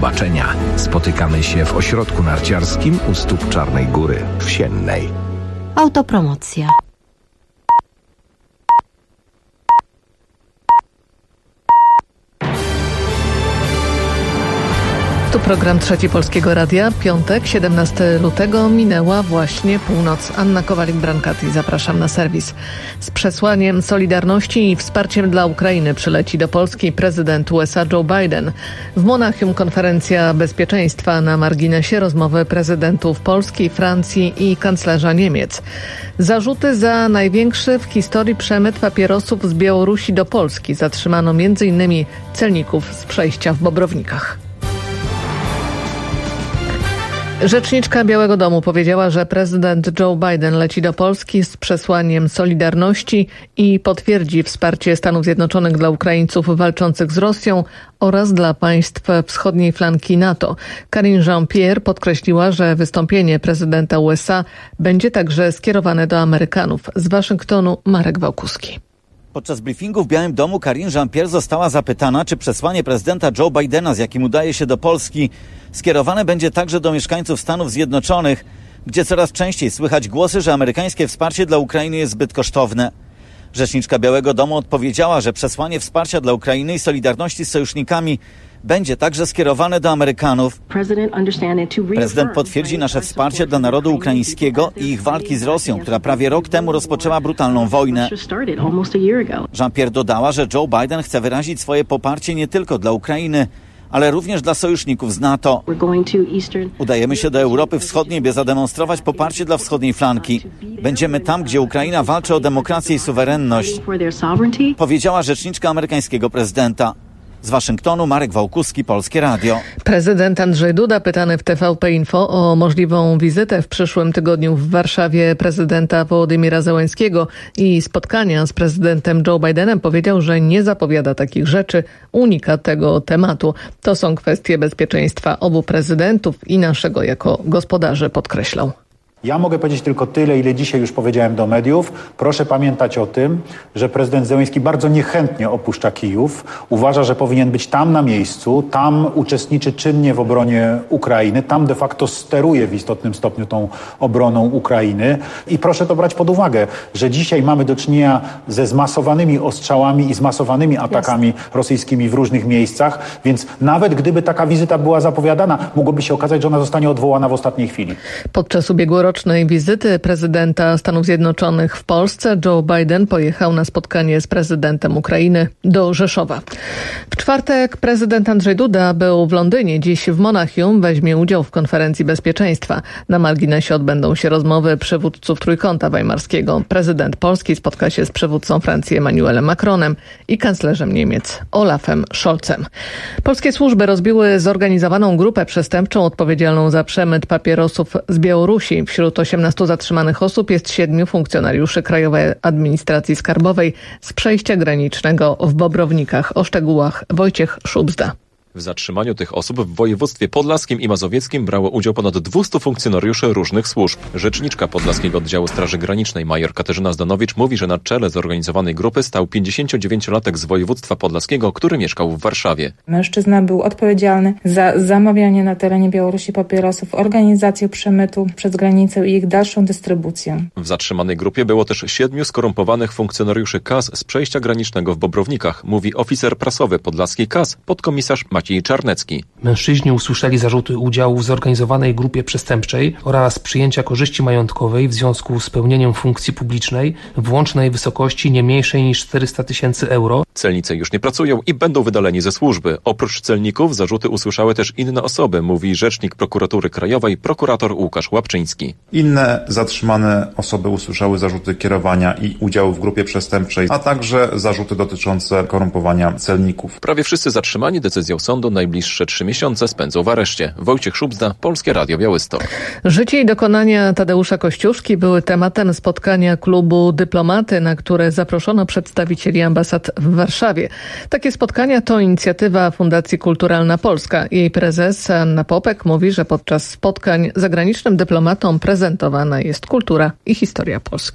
zobaczenia. Spotykamy się w ośrodku narciarskim u stóp Czarnej Góry w Siennej. Autopromocja. Tu program Trzeci Polskiego Radia. Piątek, 17 lutego, minęła właśnie północ. Anna Kowalik-Brankati, zapraszam na serwis. Z przesłaniem solidarności i wsparciem dla Ukrainy przyleci do Polski prezydent USA Joe Biden. W Monachium konferencja bezpieczeństwa, na marginesie rozmowy prezydentów Polski, Francji i kanclerza Niemiec. Zarzuty za największy w historii przemyt papierosów z Białorusi do Polski. Zatrzymano m.in. celników z przejścia w Bobrownikach. Rzeczniczka Białego Domu powiedziała, że prezydent Joe Biden leci do Polski z przesłaniem solidarności i potwierdzi wsparcie Stanów Zjednoczonych dla Ukraińców walczących z Rosją oraz dla państw wschodniej flanki NATO. Karine Jean-Pierre podkreśliła, że wystąpienie prezydenta USA będzie także skierowane do Amerykanów. Z Waszyngtonu Marek Wałkuski. Podczas briefingu w Białym Domu Karine Jean-Pierre została zapytana, czy przesłanie prezydenta Joe Bidena, z jakim udaje się do Polski, skierowane będzie także do mieszkańców Stanów Zjednoczonych, gdzie coraz częściej słychać głosy, że amerykańskie wsparcie dla Ukrainy jest zbyt kosztowne. Rzeczniczka Białego Domu odpowiedziała, że przesłanie wsparcia dla Ukrainy i solidarności z sojusznikami będzie także skierowane do Amerykanów. Prezydent potwierdzi nasze wsparcie dla narodu ukraińskiego i ich walki z Rosją, która prawie rok temu rozpoczęła brutalną wojnę. Jean-Pierre dodała, że Joe Biden chce wyrazić swoje poparcie nie tylko dla Ukrainy, ale również dla sojuszników z NATO. Udajemy się do Europy Wschodniej, by zademonstrować poparcie dla wschodniej flanki. Będziemy tam, gdzie Ukraina walczy o demokrację i suwerenność, powiedziała rzeczniczka amerykańskiego prezydenta. Z Waszyngtonu Marek Wałkuski, Polskie Radio. Prezydent Andrzej Duda, pytany w TVP Info o możliwą wizytę w przyszłym tygodniu w Warszawie prezydenta Wołodymyra Zełenskiego i spotkania z prezydentem Joe Bidenem, powiedział, że nie zapowiada takich rzeczy, unika tego tematu. To są kwestie bezpieczeństwa obu prezydentów i naszego jako gospodarzy, podkreślał. Ja mogę powiedzieć tylko tyle, ile dzisiaj już powiedziałem do mediów. Proszę pamiętać o tym, że prezydent Zełenski bardzo niechętnie opuszcza Kijów. Uważa, że powinien być tam na miejscu, tam uczestniczy czynnie w obronie Ukrainy, tam de facto steruje w istotnym stopniu tą obroną Ukrainy. I proszę to brać pod uwagę, że dzisiaj mamy do czynienia ze zmasowanymi ostrzałami i zmasowanymi atakami rosyjskimi w różnych miejscach, więc nawet gdyby taka wizyta była zapowiadana, mogłoby się okazać, że ona zostanie odwołana w ostatniej chwili. Podczas ubiegłorocznej wizyty prezydenta Stanów Zjednoczonych w Polsce Joe Biden pojechał na spotkanie z prezydentem Ukrainy do Rzeszowa. W czwartek prezydent Andrzej Duda był w Londynie, dziś w Monachium weźmie udział w konferencji bezpieczeństwa. Na marginesie odbędą się rozmowy przywódców Trójkąta Weimarskiego. Prezydent Polski spotka się z przywódcą Francji Emmanuelem Macronem i kanclerzem Niemiec Olafem Scholzem. Polskie służby rozbiły zorganizowaną grupę przestępczą odpowiedzialną za przemyt papierosów z Białorusi. Wśród 18 zatrzymanych osób jest 7 funkcjonariuszy Krajowej Administracji Skarbowej z przejścia granicznego w Bobrownikach. O szczegółach Wojciech Szubzda. W zatrzymaniu tych osób w województwie podlaskim i mazowieckim brało udział ponad 200 funkcjonariuszy różnych służb. Rzeczniczka Podlaskiego Oddziału Straży Granicznej major Katarzyna Zdanowicz mówi, że na czele zorganizowanej grupy stał 59-latek z województwa podlaskiego, który mieszkał w Warszawie. Mężczyzna był odpowiedzialny za zamawianie na terenie Białorusi papierosów, organizację przemytu przez granicę i ich dalszą dystrybucję. W zatrzymanej grupie było też 7 skorumpowanych funkcjonariuszy KAS z przejścia granicznego w Bobrownikach, mówi oficer prasowy podlaskiej KAS, podkomisarz Maciej Czarnecki. Mężczyźni usłyszeli zarzuty udziału w zorganizowanej grupie przestępczej oraz przyjęcia korzyści majątkowej w związku z pełnieniem funkcji publicznej w łącznej wysokości nie mniejszej niż 400 000 euro. Celnicy już nie pracują i będą wydaleni ze służby. Oprócz celników zarzuty usłyszały też inne osoby, mówi rzecznik Prokuratury Krajowej, prokurator Łukasz Łapczyński. Inne zatrzymane osoby usłyszały zarzuty kierowania i udziału w grupie przestępczej, a także zarzuty dotyczące korumpowania celników. Prawie wszyscy zatrzymani decyzją sądu najbliższe 3 miesiące spędzą w areszcie. Wojciech Szubzda, Polskie Radio Białystok. Życie i dokonania Tadeusza Kościuszki były tematem spotkania klubu Dyplomaty, na które zaproszono przedstawicieli ambasad w Warszawie. Takie spotkania to inicjatywa Fundacji Kulturalna Polska. Jej prezes Anna Popek mówi, że podczas spotkań zagranicznym dyplomatom prezentowana jest kultura i historia Polski.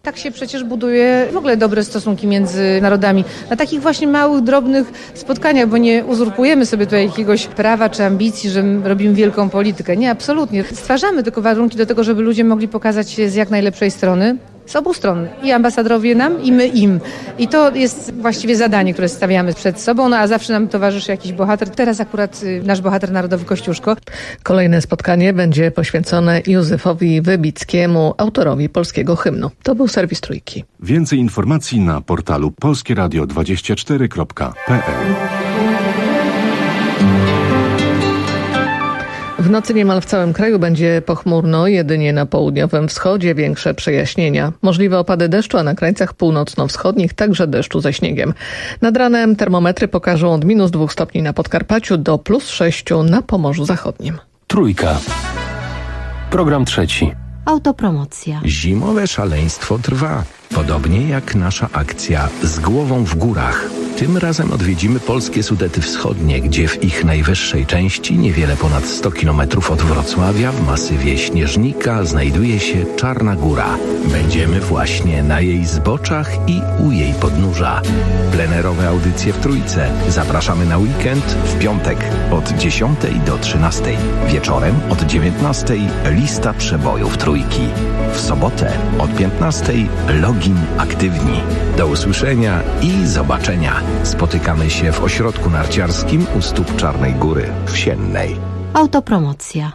Tak się przecież buduje w ogóle dobre stosunki między narodami. Na takich właśnie małych, drobnych spotkaniach, bo nie uzurpujemy sobie tutaj jakiegoś prawa czy ambicji, że robimy wielką politykę. Nie, absolutnie. Stwarzamy tylko warunki do tego, żeby ludzie mogli pokazać się z jak najlepszej strony. Z obu stron. I ambasadorowie nam, i my im. I to jest właściwie zadanie, które stawiamy przed sobą, a zawsze nam towarzyszy jakiś bohater. Teraz akurat nasz bohater narodowy Kościuszko. Kolejne spotkanie będzie poświęcone Józefowi Wybickiemu, autorowi polskiego hymnu. To był serwis Trójki. Więcej informacji na portalu polskieradio24.pl. W nocy niemal w całym kraju będzie pochmurno, jedynie na południowym wschodzie większe przejaśnienia. Możliwe opady deszczu, a na krańcach północno-wschodnich także deszczu ze śniegiem. Nad ranem termometry pokażą od -2 stopni na Podkarpaciu do +6 na Pomorzu Zachodnim. Trójka. Program trzeci. Autopromocja. Zimowe szaleństwo trwa. Podobnie jak nasza akcja Z głową w górach. Tym razem odwiedzimy polskie Sudety Wschodnie, gdzie w ich najwyższej części, niewiele ponad 100 km od Wrocławia, w masywie Śnieżnika, znajduje się Czarna Góra. Będziemy właśnie na jej zboczach i u jej podnóża. Plenerowe audycje w Trójce. Zapraszamy na weekend w piątek od 10 do 13. Wieczorem od 19 lista przebojów Trójki. W sobotę od 15 login aktywni. Do usłyszenia i zobaczenia. Spotykamy się w ośrodku narciarskim u stóp Czarnej Góry w Siennej. Autopromocja.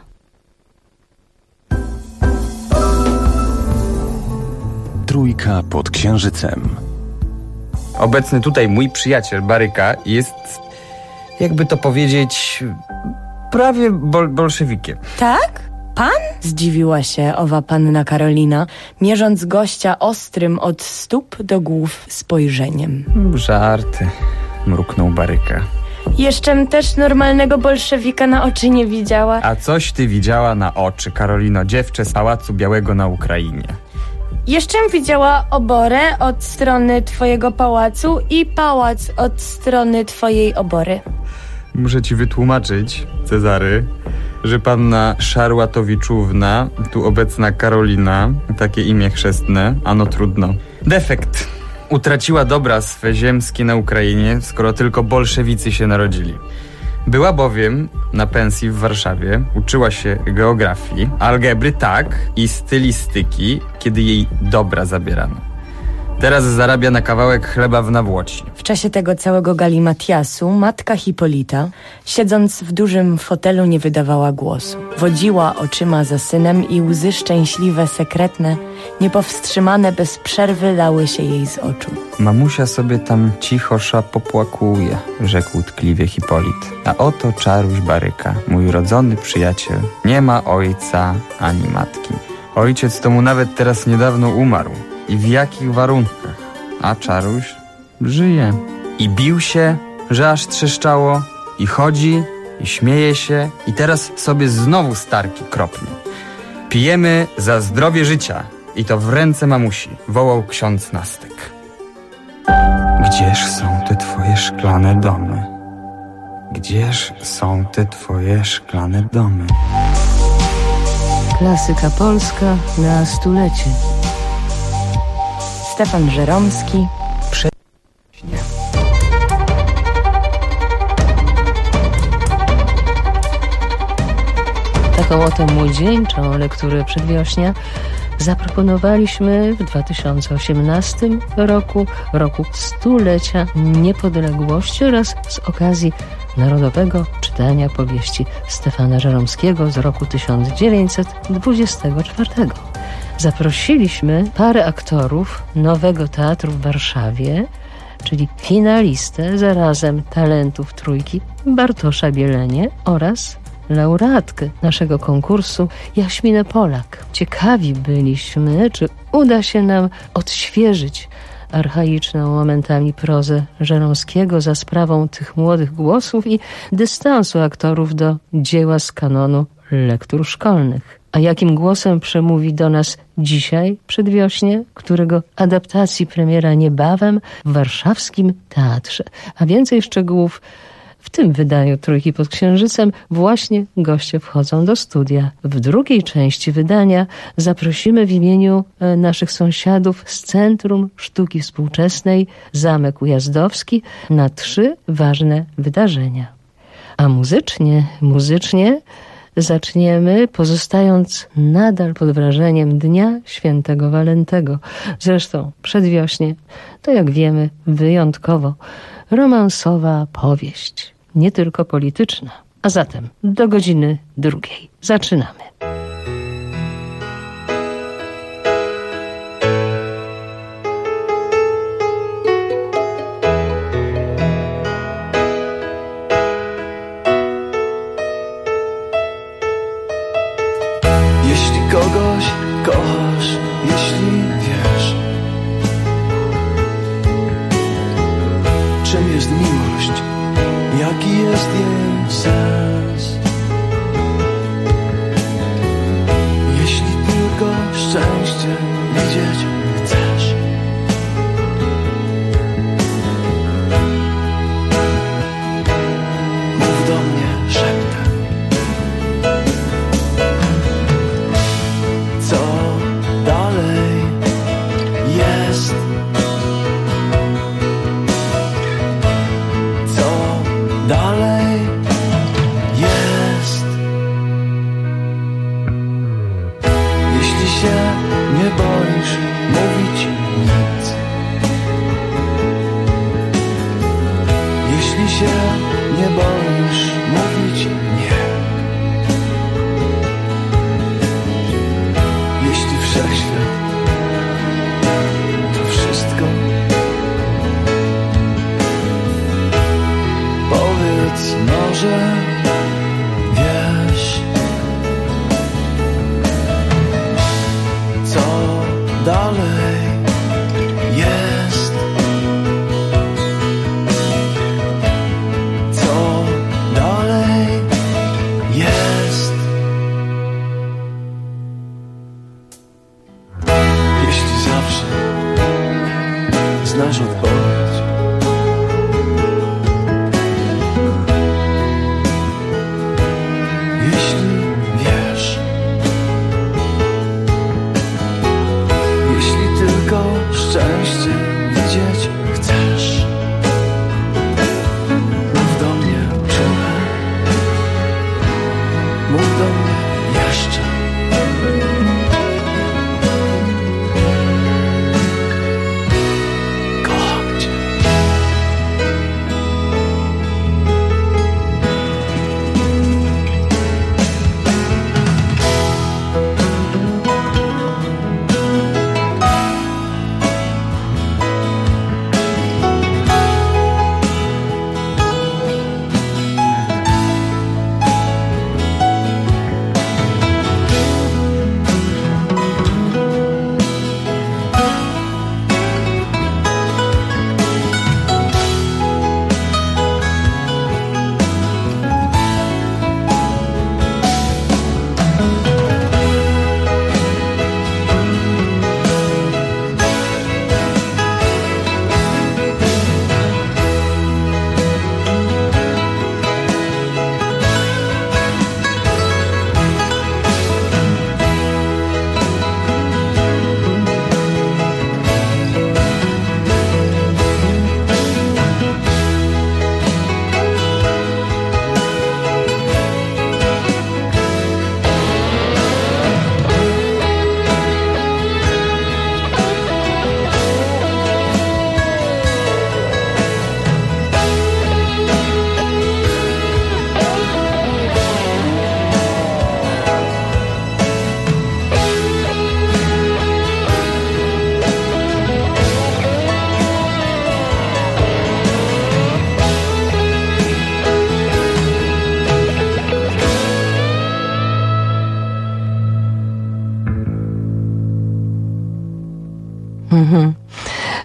Trójka pod Księżycem. Obecny tutaj mój przyjaciel Baryka jest, jakby to powiedzieć, prawie bolszewikiem. Tak? Pan? Zdziwiła się owa panna Karolina, mierząc gościa ostrym od stóp do głów spojrzeniem. Żarty, mruknął Baryka. Jeszczem też normalnego bolszewika na oczy nie widziała. A coś ty widziała na oczy, Karolino, dziewczę z Pałacu Białego na Ukrainie? Jeszczem widziała oborę od strony twojego pałacu i pałac od strony twojej obory. Muszę ci wytłumaczyć, Cezary, że panna Szarłatowiczówna, tu obecna Karolina, takie imię chrzestne, ano trudno. Defekt. Utraciła dobra swe ziemskie na Ukrainie, skoro tylko bolszewicy się narodzili. Była bowiem na pensji w Warszawie, uczyła się geografii, algebry tak i stylistyki, kiedy jej dobra zabierano. Teraz zarabia na kawałek chleba w Nawłoci. W czasie tego całego galimatiasu matka Hipolita, siedząc w dużym fotelu, nie wydawała głosu. Wodziła oczyma za synem i łzy szczęśliwe, sekretne, niepowstrzymane bez przerwy lały się jej z oczu. Mamusia sobie tam cichosza popłakuje, rzekł tkliwie Hipolit. A oto Czaruś Baryka, mój rodzony przyjaciel. Nie ma ojca ani matki. Ojciec to mu nawet teraz niedawno umarł. I w jakich warunkach? A Czaruś żyje. I bił się, że aż trzeszczało. I chodzi, i śmieje się. I teraz sobie znowu starki kropnie. Pijemy za zdrowie życia. I to w ręce mamusi, wołał ksiądz Nastyk. Gdzież są te twoje szklane domy? Gdzież są te twoje szklane domy? Klasyka polska na stulecie. Stefan Żeromski. Taką oto młodzieńczą lekturę przedwiośnia zaproponowaliśmy w 2018 roku, roku stulecia niepodległości oraz z okazji Narodowego Czytania Powieści Stefana Żeromskiego z roku 1924. Zaprosiliśmy parę aktorów Nowego Teatru w Warszawie, czyli finalistę zarazem talentów Trójki Bartosza Bielenie oraz laureatkę naszego konkursu Jaśminę Polak. Ciekawi byliśmy, czy uda się nam odświeżyć archaiczną momentami prozę Żeromskiego za sprawą tych młodych głosów i dystansu aktorów do dzieła z kanonu lektur szkolnych. A jakim głosem przemówi do nas dzisiaj przedwiośnie, którego adaptacji premiera niebawem w warszawskim teatrze. A więcej szczegółów w W tym wydaniu Trójki pod Księżycem właśnie goście wchodzą do studia. W drugiej części wydania zaprosimy w imieniu naszych sąsiadów z Centrum Sztuki Współczesnej Zamek Ujazdowski na 3 ważne wydarzenia. A muzycznie zaczniemy pozostając nadal pod wrażeniem Dnia Świętego Walentego. Zresztą przedwiośnie to, jak wiemy, wyjątkowo romansowa powieść, nie tylko polityczna. A zatem do godziny 2. Zaczynamy. Jeśli kogoś kochasz, jeśli wiesz, czym jest miłość, jaki jest jej sens, jeśli tylko szczęście widzieć chcesz, mów do mnie szeptem. Co dalej jest? Co dalej jest? Jeśli się nie boisz mówić nic, jeśli się nie boisz mówić nie, jeśli wszechświat to wszystko, powiedz może wiesz, co dalej jest, co dalej jest. Jeśli zawsze znasz odpowiedź, jeśli wiesz, jeśli tylko szczęście widzieć chcesz, mów do mnie czule, mów do mnie jeszcze. Kocham cię.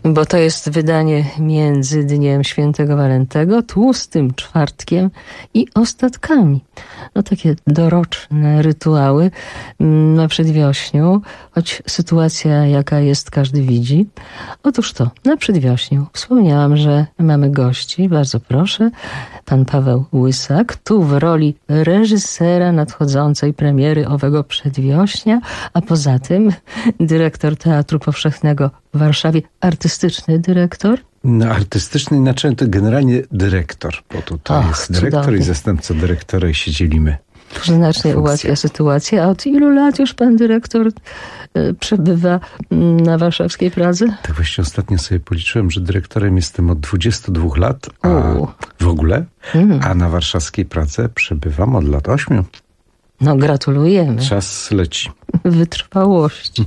bo to jest wydanie między Dniem Świętego Walentego, Tłustym Czwartkiem i Ostatkami. No takie doroczne rytuały na przedwiośniu, choć sytuacja jaka jest każdy widzi. Otóż to, na przedwiośniu wspomniałam, że mamy gości, bardzo proszę, pan Paweł Łysak, tu w roli reżysera nadchodzącej premiery owego przedwiośnia, a poza tym dyrektor Teatru Powszechnego w Warszawie, artystyczny dyrektor. No, artystyczny, znaczy to generalnie dyrektor, bo tutaj jest dyrektor cudownie. I zastępca dyrektora i się dzielimy. To znacznie ułatwia sytuację. A od ilu lat już pan dyrektor przebywa na warszawskiej Pradze? Tak właśnie ostatnio sobie policzyłem, że dyrektorem jestem od 22 lat, a w ogóle, a na warszawskiej Pradze przebywam od lat 8. No gratulujemy. Czas leci. Wytrwałości.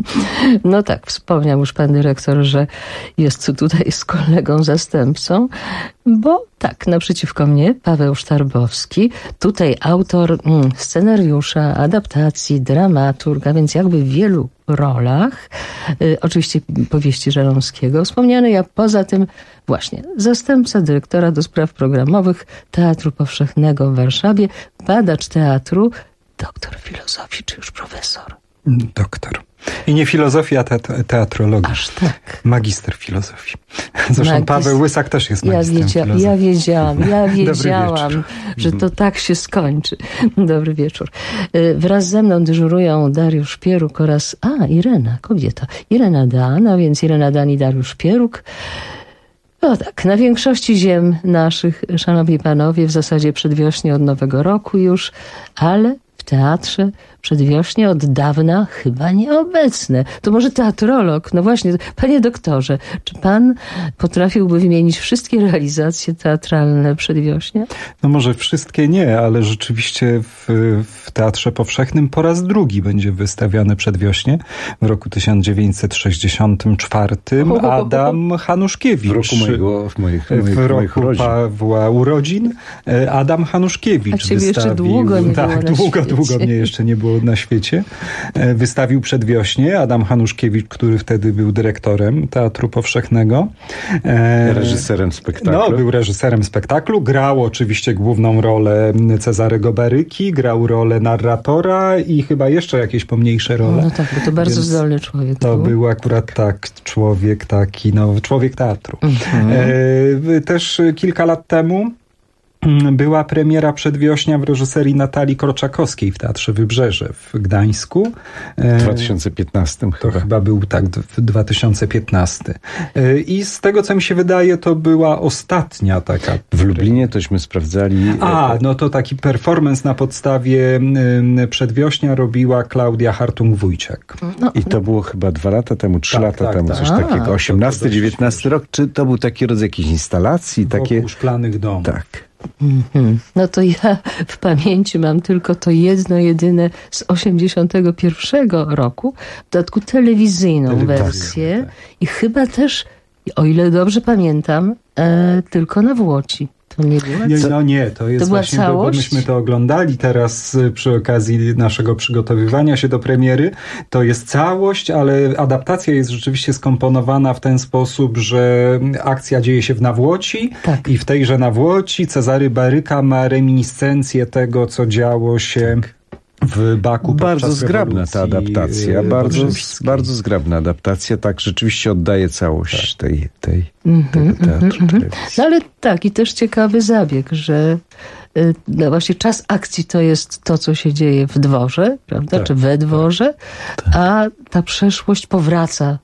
No tak, wspomniał już pan dyrektor, że jest tutaj z kolegą zastępcą, bo tak, naprzeciwko mnie Paweł Sztarbowski, tutaj autor scenariusza, adaptacji, dramaturg, a więc jakby w wielu rolach, oczywiście powieści Żeromskiego wspomniany, a poza tym właśnie zastępca dyrektora do spraw programowych Teatru Powszechnego w Warszawie, badacz teatru, doktor filozofii, czy już profesor? Doktor. I nie filozofia, a teatrologia. Aż tak. Magister filozofii. Zresztą Paweł Łysak też jest magistrem filozofii. Ja wiedziałam, że to tak się skończy. Dobry wieczór. Wraz ze mną dyżurują Dariusz Pieruk oraz Irena, kobieta. Irena Dan, a więc Irena Dan i Dariusz Pieruk. No tak, na większości ziem naszych, szanowni panowie, w zasadzie przedwiośnie od Nowego Roku już, ale w teatrze przedwiośnie od dawna chyba nieobecne. To może teatrolog? No właśnie, panie doktorze, czy pan potrafiłby wymienić wszystkie realizacje teatralne przedwiośnia? No może wszystkie nie, ale rzeczywiście w Teatrze Powszechnym po raz drugi będzie wystawiane przedwiośnie. W roku 1964 Adam Hanuszkiewicz. W roku moich urodzin. Pawła urodzin Adam Hanuszkiewicz wystawił. Jeszcze długo nie było długo mnie jeszcze nie było na świecie. Wystawił przedwiośnie Adam Hanuszkiewicz, który wtedy był dyrektorem Teatru Powszechnego. Reżyserem spektaklu. No, był reżyserem spektaklu. Grał oczywiście główną rolę Cezarego Baryki, grał rolę narratora i chyba jeszcze jakieś pomniejsze role. No tak, bo to bardzo zdolny człowiek. To był akurat tak, człowiek taki, człowiek teatru. Też kilka lat temu była premiera przedwiośnia w reżyserii Natalii Korczakowskiej w Teatrze Wybrzeże w Gdańsku. W 2015 chyba. To chyba był tak, 2015. I z tego, co mi się wydaje, to była ostatnia taka. W Lublinie tośmy sprawdzali. No to taki performance na podstawie przedwiośnia robiła Klaudia Hartung-Wójciak. I to było chyba 2 lata temu, 3 lata temu, coś takiego. 18, 19 rok. Czy to był taki rodzaj jakiejś instalacji? Wokół szklanych domów. Tak. No to ja w pamięci mam tylko to jedno, jedyne z 81 roku, w dodatku telewizyjną wersję tak. I chyba też, o ile dobrze pamiętam, tylko na Włoci. To nie było? To jest to właśnie, bo myśmy to oglądali teraz przy okazji naszego przygotowywania się do premiery. To jest całość, ale adaptacja jest rzeczywiście skomponowana w ten sposób, że akcja dzieje się w Nawłoci i w tejże Nawłoci Cezary Baryka ma reminiscencję tego, co działo się w Baku bardzo zgrabna rewolucji. Ta adaptacja, bardzo zgrabna adaptacja, tak rzeczywiście oddaje całość tego teatru. No ale tak, i też ciekawy zabieg, że no właśnie czas akcji to jest to, co się dzieje w dworze, prawda, czy we dworze, a ta przeszłość powraca.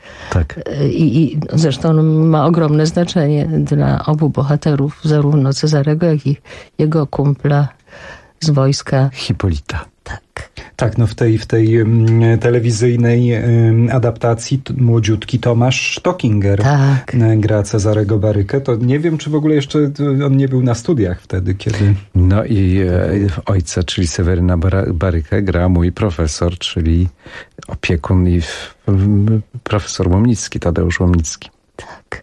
I zresztą ma ogromne znaczenie dla obu bohaterów, zarówno Cezarego, jak i jego kumpla z wojska. Hipolita. Tak, no w tej telewizyjnej adaptacji młodziutki Tomasz Stockinger gra Cezarego Barykę. To nie wiem, czy w ogóle jeszcze on nie był na studiach wtedy, kiedy... No i ojca, czyli Seweryna Barykę gra mój profesor, czyli opiekun i profesor Łomnicki, Tadeusz Łomnicki. Tak.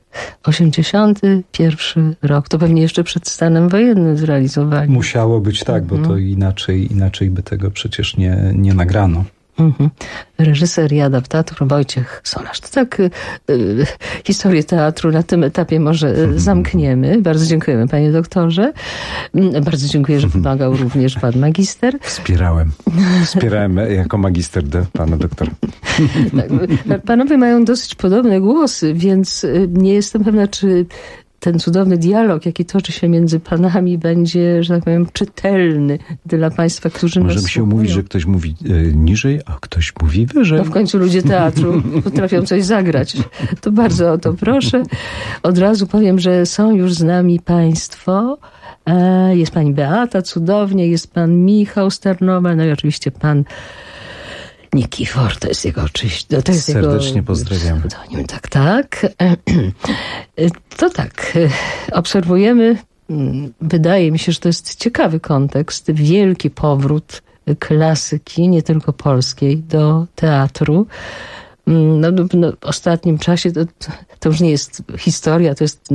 81 rok. To pewnie jeszcze przed stanem wojennym zrealizowali. Musiało być tak, bo to inaczej by tego przecież nie nagrano. Reżyser i adaptator Wojciech Solarz. To tak historię teatru na tym etapie może zamkniemy. Bardzo dziękujemy, panie doktorze. Bardzo dziękuję, że pomagał również pan magister. Wspierałem jako magister pana doktora. Tak, panowie mają dosyć podobne głosy, więc nie jestem pewna, czy ten cudowny dialog, jaki toczy się między panami, będzie, że tak powiem, czytelny dla państwa, którzy nas Możemy się umówić, że ktoś mówi niżej, a ktoś mówi wyżej. No w końcu ludzie teatru potrafią coś zagrać. To bardzo o to proszę. Od razu powiem, że są już z nami państwo. Jest pani Beata, cudownie, jest pan Michał Starnowa, no i oczywiście pan Nikifor, to jest jego oczywiście. To jest serdecznie pozdrawiam. Tak. To tak, obserwujemy, wydaje mi się, że to jest ciekawy kontekst, wielki powrót klasyki, nie tylko polskiej, do teatru. W ostatnim czasie to już nie jest historia,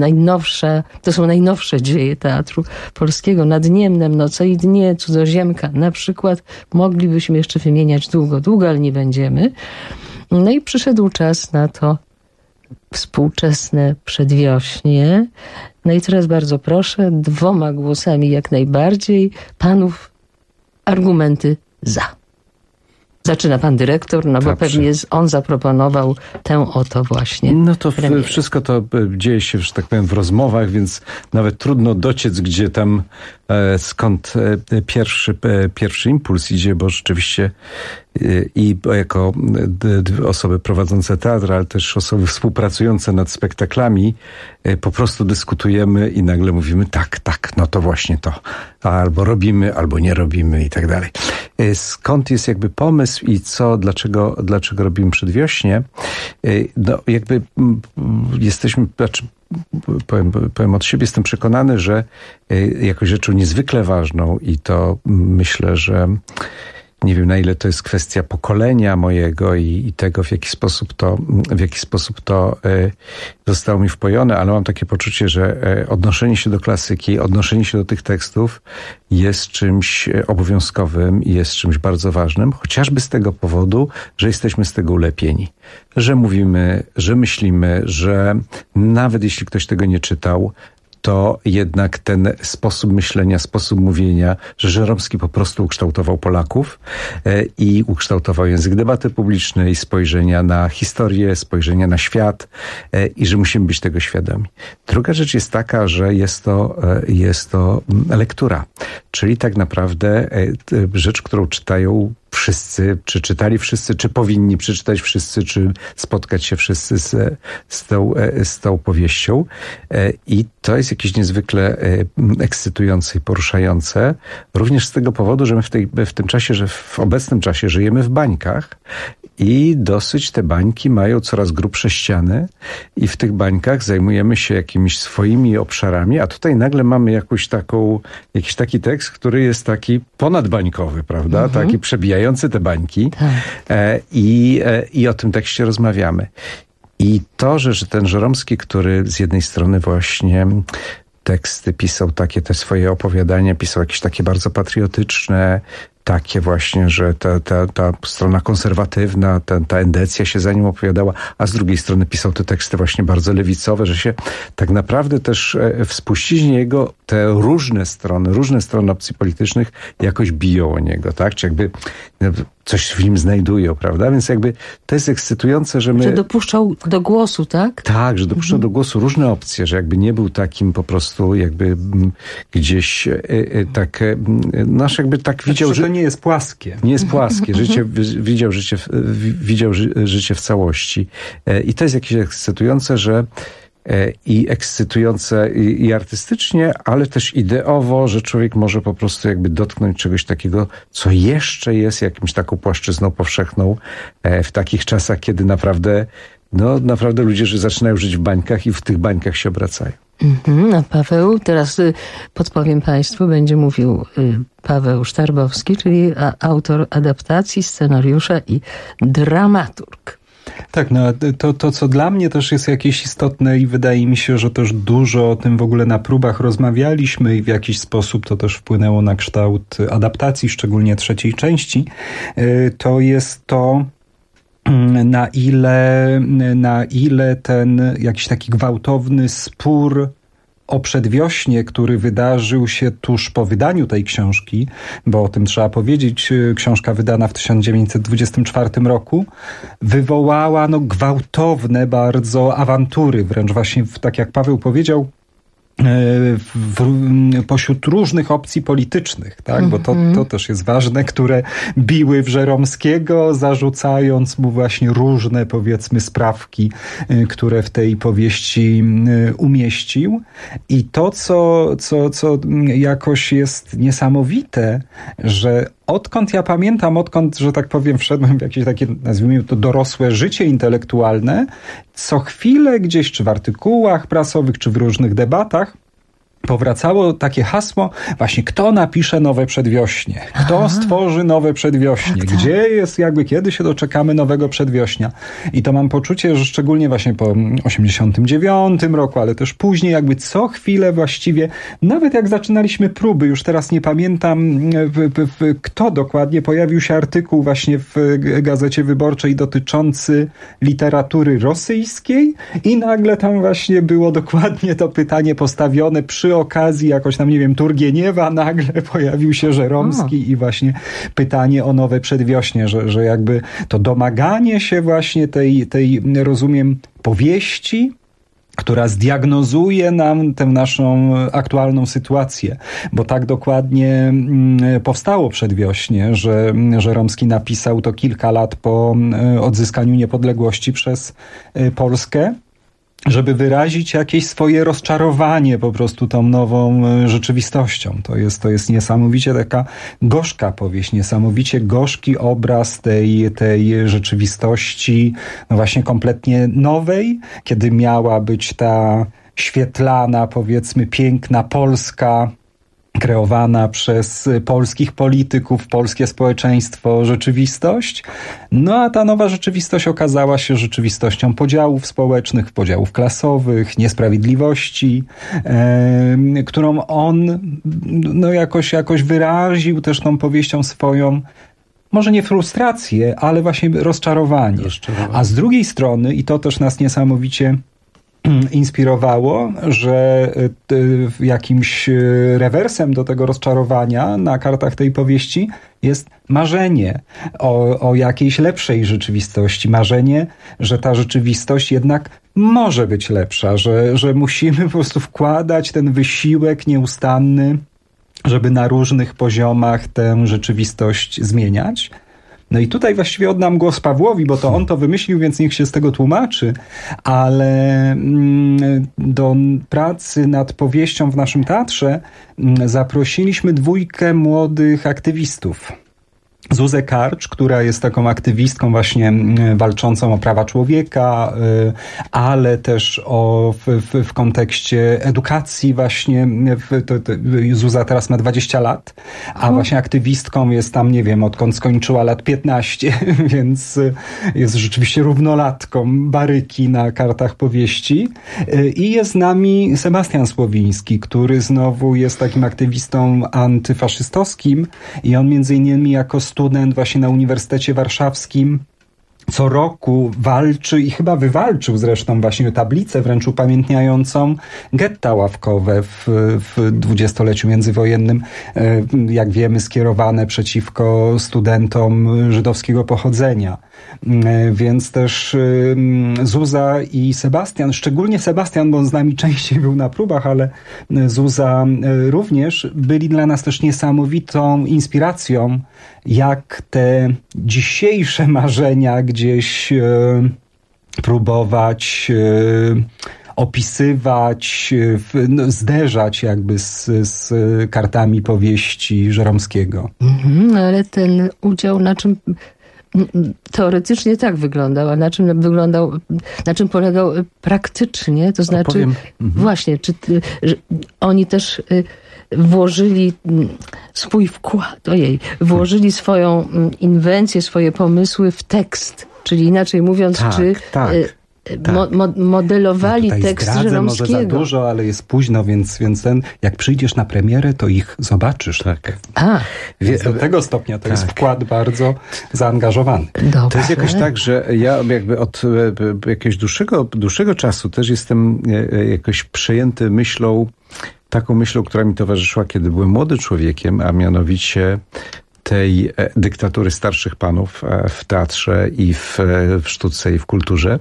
to są najnowsze dzieje teatru polskiego. Nad Niemnem, Noce i dnie, Cudzoziemka na przykład. Moglibyśmy jeszcze wymieniać długo, ale nie będziemy. No i przyszedł czas na to współczesne przedwiośnie. No i teraz bardzo proszę, 2 głosami jak najbardziej, panów argumenty za. Zaczyna pan dyrektor, no bo pewnie on zaproponował tę oto właśnie. No to wszystko to dzieje się, że tak powiem, w rozmowach, więc nawet trudno dociec, gdzie tam, skąd pierwszy impuls idzie, bo rzeczywiście i jako osoby prowadzące teatr, ale też osoby współpracujące nad spektaklami, po prostu dyskutujemy i nagle mówimy tak, no to właśnie to. Albo robimy, albo nie robimy i tak dalej. Skąd jest jakby pomysł i dlaczego robimy przedwiośnie? No jakby jesteśmy, powiem od siebie, jestem przekonany, że jakąś rzeczą niezwykle ważną i to myślę, że nie wiem, na ile to jest kwestia pokolenia mojego i tego, w jaki sposób to zostało mi wpojone, ale mam takie poczucie, że odnoszenie się do klasyki, odnoszenie się do tych tekstów jest czymś obowiązkowym i jest czymś bardzo ważnym, chociażby z tego powodu, że jesteśmy z tego ulepieni. Że mówimy, że myślimy, że nawet jeśli ktoś tego nie czytał, to jednak ten sposób myślenia, sposób mówienia, że Żeromski po prostu ukształtował Polaków i ukształtował język debaty publicznej, spojrzenia na historię, spojrzenia na świat i że musimy być tego świadomi. Druga rzecz jest taka, że jest to lektura, czyli tak naprawdę rzecz, którą czytają wszyscy, czy czytali wszyscy, czy powinni przeczytać wszyscy, czy spotkać się wszyscy z tą powieścią. I to jest jakieś niezwykle ekscytujące i poruszające. Również z tego powodu, że my w tym czasie, że w obecnym czasie żyjemy w bańkach i dosyć te bańki mają coraz grubsze ściany i w tych bańkach zajmujemy się jakimiś swoimi obszarami, a tutaj nagle mamy jakiś taki tekst, który jest taki ponadbańkowy, prawda? Taki przebijający te bańki. I o tym tekście rozmawiamy. I to, że ten Żeromski, który z jednej strony właśnie teksty pisał, takie te swoje opowiadania, pisał jakieś takie bardzo patriotyczne, takie właśnie, że ta strona konserwatywna, ta endecja się za nim opowiadała, a z drugiej strony pisał te teksty właśnie bardzo lewicowe, że się tak naprawdę też w spuściźnie jego te różne strony opcji politycznych jakoś biją o niego, tak? Czy jakby coś w nim znajdują, prawda? Więc jakby to jest ekscytujące, że my... Że dopuszczał do głosu, tak? Tak, że dopuszczał do głosu różne opcje, że jakby nie był takim po prostu jakby gdzieś tak... Nasz jakby tak widział, że... To nie jest płaskie. Nie jest płaskie. Widział życie w całości. I to jest jakieś ekscytujące, że i ekscytujące i artystycznie, ale też ideowo, że człowiek może po prostu jakby dotknąć czegoś takiego, co jeszcze jest jakimś taką płaszczyzną powszechną w takich czasach, kiedy naprawdę ludzie zaczynają żyć w bańkach i w tych bańkach się obracają. A Paweł, teraz podpowiem państwu, będzie mówił Paweł Sztarbowski, czyli autor adaptacji, scenariusza i dramaturg. Tak, no to co dla mnie też jest jakieś istotne i wydaje mi się, że też dużo o tym w ogóle na próbach rozmawialiśmy i w jakiś sposób to też wpłynęło na kształt adaptacji, szczególnie trzeciej części, to jest to, na ile ten jakiś taki gwałtowny spór o Przedwiośnie, który wydarzył się tuż po wydaniu tej książki, bo o tym trzeba powiedzieć, książka wydana w 1924 roku, wywołała gwałtowne bardzo awantury, wręcz właśnie, tak jak Paweł powiedział, pośród różnych opcji politycznych, tak? Bo to też jest ważne, które biły w Żeromskiego, zarzucając mu właśnie różne, powiedzmy, sprawki, które w tej powieści umieścił. I to, co jakoś jest niesamowite, że odkąd ja pamiętam, że tak powiem, wszedłem w jakieś takie, nazwijmy to, dorosłe życie intelektualne, co chwilę gdzieś, czy w artykułach prasowych, czy w różnych debatach, powracało takie hasło, właśnie kto napisze nowe Przedwiośnie, kto stworzy nowe Przedwiośnie, gdzie jest kiedy się doczekamy nowego Przedwiośnia. I to mam poczucie, że szczególnie właśnie po 89 roku, ale też później co chwilę właściwie, nawet jak zaczynaliśmy próby, już teraz nie pamiętam kto dokładnie, pojawił się artykuł właśnie w Gazecie Wyborczej dotyczący literatury rosyjskiej i nagle tam właśnie było dokładnie to pytanie postawione przy okazji jakoś tam, nie wiem, Turgieniewa, nagle pojawił się Żeromski i właśnie pytanie o nowe Przedwiośnie, że jakby to domaganie się właśnie tej rozumiem, powieści, która zdiagnozuje nam tę naszą aktualną sytuację, bo tak dokładnie powstało Przedwiośnie, że Żeromski napisał to kilka lat po odzyskaniu niepodległości przez Polskę, żeby wyrazić jakieś swoje rozczarowanie po prostu tą nową rzeczywistością. To jest niesamowicie taka gorzka powieść, niesamowicie gorzki obraz tej rzeczywistości, właśnie kompletnie nowej, kiedy miała być ta świetlana, powiedzmy, piękna Polska, kreowana przez polskich polityków, polskie społeczeństwo, rzeczywistość. No a ta nowa rzeczywistość okazała się rzeczywistością podziałów społecznych, podziałów klasowych, niesprawiedliwości, którą on jakoś wyraził też tą powieścią swoją, może nie frustrację, ale właśnie rozczarowanie. A z drugiej strony, i to też nas niesamowicie inspirowało, że jakimś rewersem do tego rozczarowania na kartach tej powieści jest marzenie o jakiejś lepszej rzeczywistości. Marzenie, że ta rzeczywistość jednak może być lepsza, że musimy po prostu wkładać ten wysiłek nieustanny, żeby na różnych poziomach tę rzeczywistość zmieniać. No i tutaj właściwie oddam głos Pawłowi, bo to on to wymyślił, więc niech się z tego tłumaczy, ale do pracy nad powieścią w naszym teatrze zaprosiliśmy 2 młodych aktywistów. Zuzę Karcz, która jest taką aktywistką właśnie walczącą o prawa człowieka, ale też w kontekście edukacji właśnie. Zuza teraz ma 20 lat, a właśnie aktywistką jest tam, nie wiem, odkąd skończyła lat 15, więc jest rzeczywiście równolatką Baryki na kartach powieści. I jest z nami Sebastian Słowiński, który znowu jest takim aktywistą antyfaszystowskim i on między innymi jako student właśnie na Uniwersytecie Warszawskim co roku walczy i chyba wywalczył zresztą właśnie tablicę wręcz upamiętniającą getta ławkowe w dwudziestoleciu międzywojennym, jak wiemy, skierowane przeciwko studentom żydowskiego pochodzenia. Więc też Zuza i Sebastian, szczególnie Sebastian, bo on z nami częściej był na próbach, ale Zuza również, byli dla nas też niesamowitą inspiracją, jak te dzisiejsze marzenia gdzieś próbować opisywać, zderzać jakby z kartami powieści Żeromskiego. Ale ten udział na czym teoretycznie tak wyglądał, a na czym polegał praktycznie, to znaczy właśnie, że oni też włożyli swój wkład, włożyli swoją inwencję, swoje pomysły w tekst. Czyli inaczej mówiąc, modelowali tekst Żeromskiego. Może za dużo, ale jest późno, więc jak przyjdziesz na premierę, to ich zobaczysz. Tak. Do tego stopnia to jest wkład bardzo zaangażowany. Dobrze. To jest jakoś tak, że ja jakby od jakiegoś dłuższego czasu też jestem jakoś przejęty taką myślą, która mi towarzyszyła, kiedy byłem młodym człowiekiem, a mianowicie tej dyktatury starszych panów w teatrze i w sztuce i w kulturze.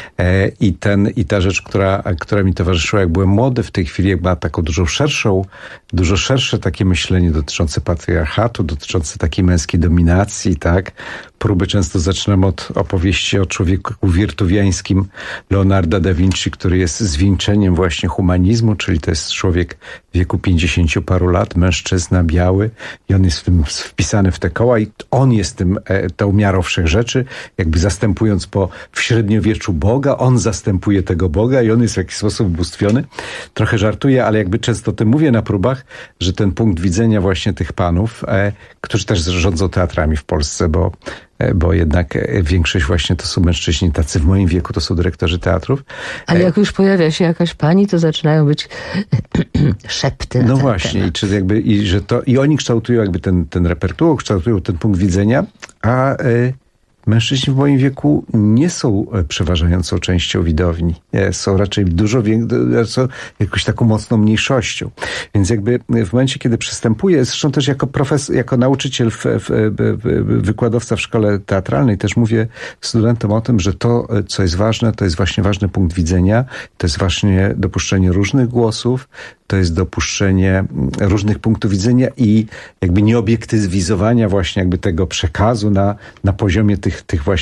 I ta rzecz, która mi towarzyszyła, jak byłem młody, w tej chwili jak ma taką dużo szersze takie myślenie dotyczące patriarchatu, dotyczące takiej męskiej dominacji, tak? Próby często zaczynam od opowieści o człowieku wirtuwiańskim Leonarda da Vinci, który jest zwieńczeniem właśnie humanizmu, czyli to jest człowiek w wieku 50 paru lat, mężczyzna biały i on jest wpisany w te koła i on jest tą miarą wszechrzeczy, jakby zastępując w średniowieczu Boga, on zastępuje tego Boga i on jest w jakiś sposób ubóstwiony. Trochę żartuję, ale jakby często o tym mówię na próbach, że ten punkt widzenia właśnie tych panów, którzy też rządzą teatrami w Polsce, bo jednak większość właśnie to są mężczyźni, tacy w moim wieku to są dyrektorzy teatrów. Ale jak już pojawia się jakaś pani, to zaczynają być szepty. No właśnie, i oni kształtują jakby ten repertuar, kształtują ten punkt widzenia, a mężczyźni w moim wieku nie są przeważającą częścią widowni. Są raczej są jakąś taką mocną mniejszością. Więc jakby w momencie, kiedy przystępuję, zresztą też jako nauczyciel, wykładowca w szkole teatralnej, też mówię studentom o tym, że to, co jest ważne, to jest właśnie ważny punkt widzenia, to jest właśnie dopuszczenie różnych głosów, to jest dopuszczenie różnych punktów widzenia i jakby nieobiektywizowania właśnie jakby tego przekazu na poziomie tych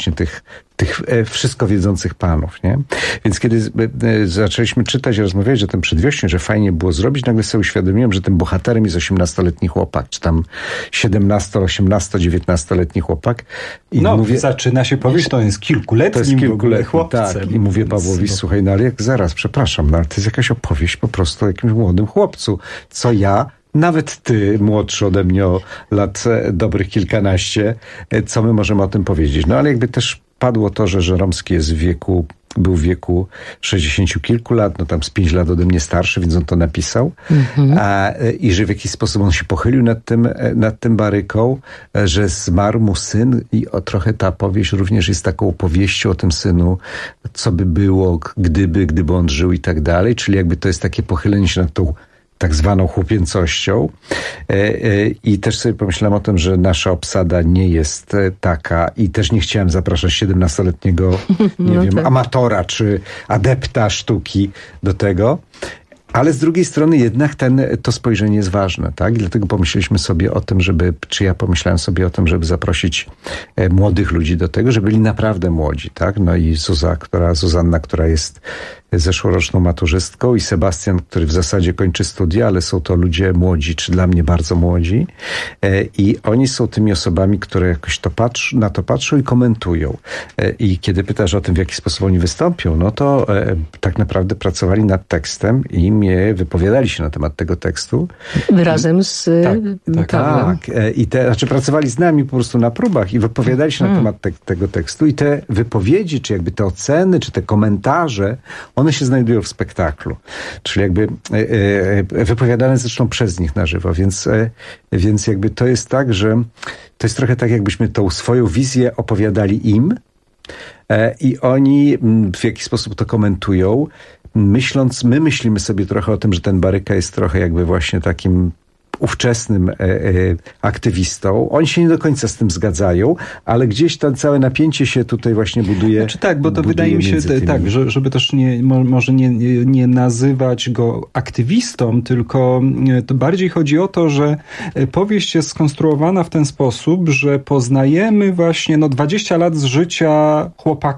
wszystko wiedzących panów, nie? Więc kiedy zaczęliśmy czytać i rozmawiać o tym przedwiośniu, że fajnie było zrobić, nagle sobie uświadomiłem, że tym bohaterem jest 18-letni chłopak, czy tam 17, 18, 19-letni chłopak. I mówię, zaczyna się powieść, to jest kilkuletnim chłopcem. Tak, i mówię Pawłowi, słuchaj, no ale przepraszam, ale to jest jakaś opowieść po prostu o jakimś młodym chłopcu, co ja, nawet ty, młodszy ode mnie o lat dobrych kilkanaście, co my możemy o tym powiedzieć? No ale jakby też padło to, że Żeromski był w wieku 60 kilku lat, no tam z 5 lat ode mnie starszy, więc on to napisał. I że w jakiś sposób on się pochylił nad tym baryką, że zmarł mu syn i trochę ta powieść również jest taką opowieścią o tym synu, co by było, gdyby on żył i tak dalej, czyli jakby to jest takie pochylenie się nad tą tak zwaną chłopięcością. I też sobie pomyślałem o tym, że nasza obsada nie jest taka i też nie chciałem zapraszać 17-letniego, amatora czy adepta sztuki do tego. Ale z drugiej strony jednak to spojrzenie jest ważne, tak? I dlatego pomyśleliśmy sobie o tym, ja pomyślałem sobie o tym, żeby zaprosić młodych ludzi do tego, żeby byli naprawdę młodzi, tak? No i Zuzanna, która jest zeszłoroczną maturzystką i Sebastian, który w zasadzie kończy studia, ale są to ludzie młodzi, czy dla mnie bardzo młodzi. I oni są tymi osobami, które jakoś na to patrzą i komentują. I kiedy pytasz o tym, w jaki sposób oni wystąpią, no to tak naprawdę pracowali nad tekstem i wypowiadali się na temat tego tekstu. Razem z Tak. Znaczy pracowali z nami po prostu na próbach i wypowiadali się na temat tego tekstu i te wypowiedzi, czy jakby te oceny, czy te komentarze, one się znajdują w spektaklu. Czyli jakby wypowiadane zresztą przez nich na żywo, więc jakby to jest tak, że to jest trochę tak, jakbyśmy tą swoją wizję opowiadali im i oni w jakiś sposób to komentują, my myślimy sobie trochę o tym, że ten Baryka jest trochę jakby właśnie takim ówczesnym aktywistą. Oni się nie do końca z tym zgadzają, ale gdzieś to całe napięcie się tutaj właśnie buduje. Znaczy tak, bo to wydaje mi się tak, żeby też może nie nazywać go aktywistą, tylko to bardziej chodzi o to, że powieść jest skonstruowana w ten sposób, że poznajemy właśnie 20 lat z życia chłopaka,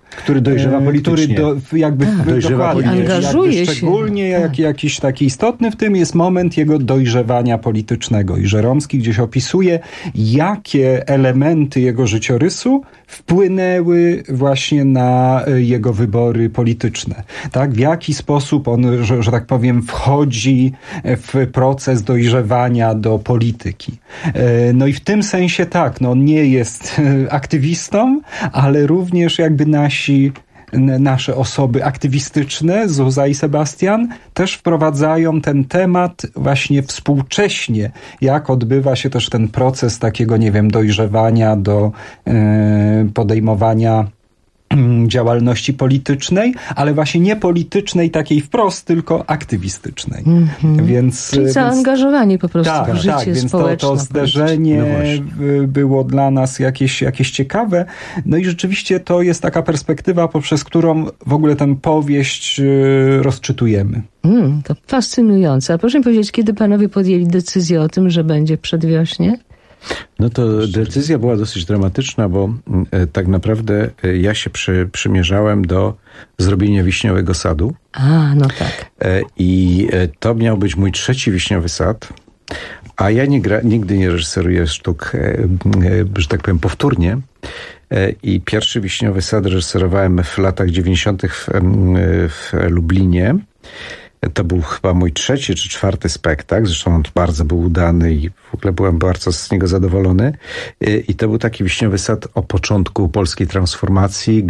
Który dojrzewa politycznie. Angażuje się. Szczególnie jakiś taki istotny w tym jest moment jego dojrzewania politycznego. I Żeromski gdzieś opisuje, jakie elementy jego życiorysu wpłynęły właśnie na jego wybory polityczne. Tak? W jaki sposób on, że tak powiem, wchodzi w proces dojrzewania do polityki. No i w tym sensie tak, no on nie jest aktywistą, ale również jakby nasze osoby aktywistyczne, Zuza i Sebastian, też wprowadzają ten temat właśnie współcześnie, jak odbywa się też ten proces takiego, nie wiem, dojrzewania do podejmowania działalności politycznej, ale właśnie nie politycznej takiej wprost, tylko aktywistycznej. Czyli zaangażowanie po prostu w życie społeczne. Więc to zderzenie było dla nas jakieś ciekawe. No i rzeczywiście to jest taka perspektywa, poprzez którą w ogóle tę powieść rozczytujemy. To fascynujące. A proszę mi powiedzieć, kiedy panowie podjęli decyzję o tym, że będzie przedwiośnie? No to decyzja była dosyć dramatyczna, bo tak naprawdę ja się przymierzałem do zrobienia Wiśniowego Sadu. No tak. I to miał być mój 3. Wiśniowy sad, a ja nigdy nie reżyseruję sztuk, że tak powiem, powtórnie. I pierwszy Wiśniowy Sad reżyserowałem w latach 90. w Lublinie. To był chyba mój 3. czy 4. spektakl, zresztą on bardzo był udany i w ogóle byłem bardzo z niego zadowolony. I to był taki Wiśniowy Sad o początku polskiej transformacji,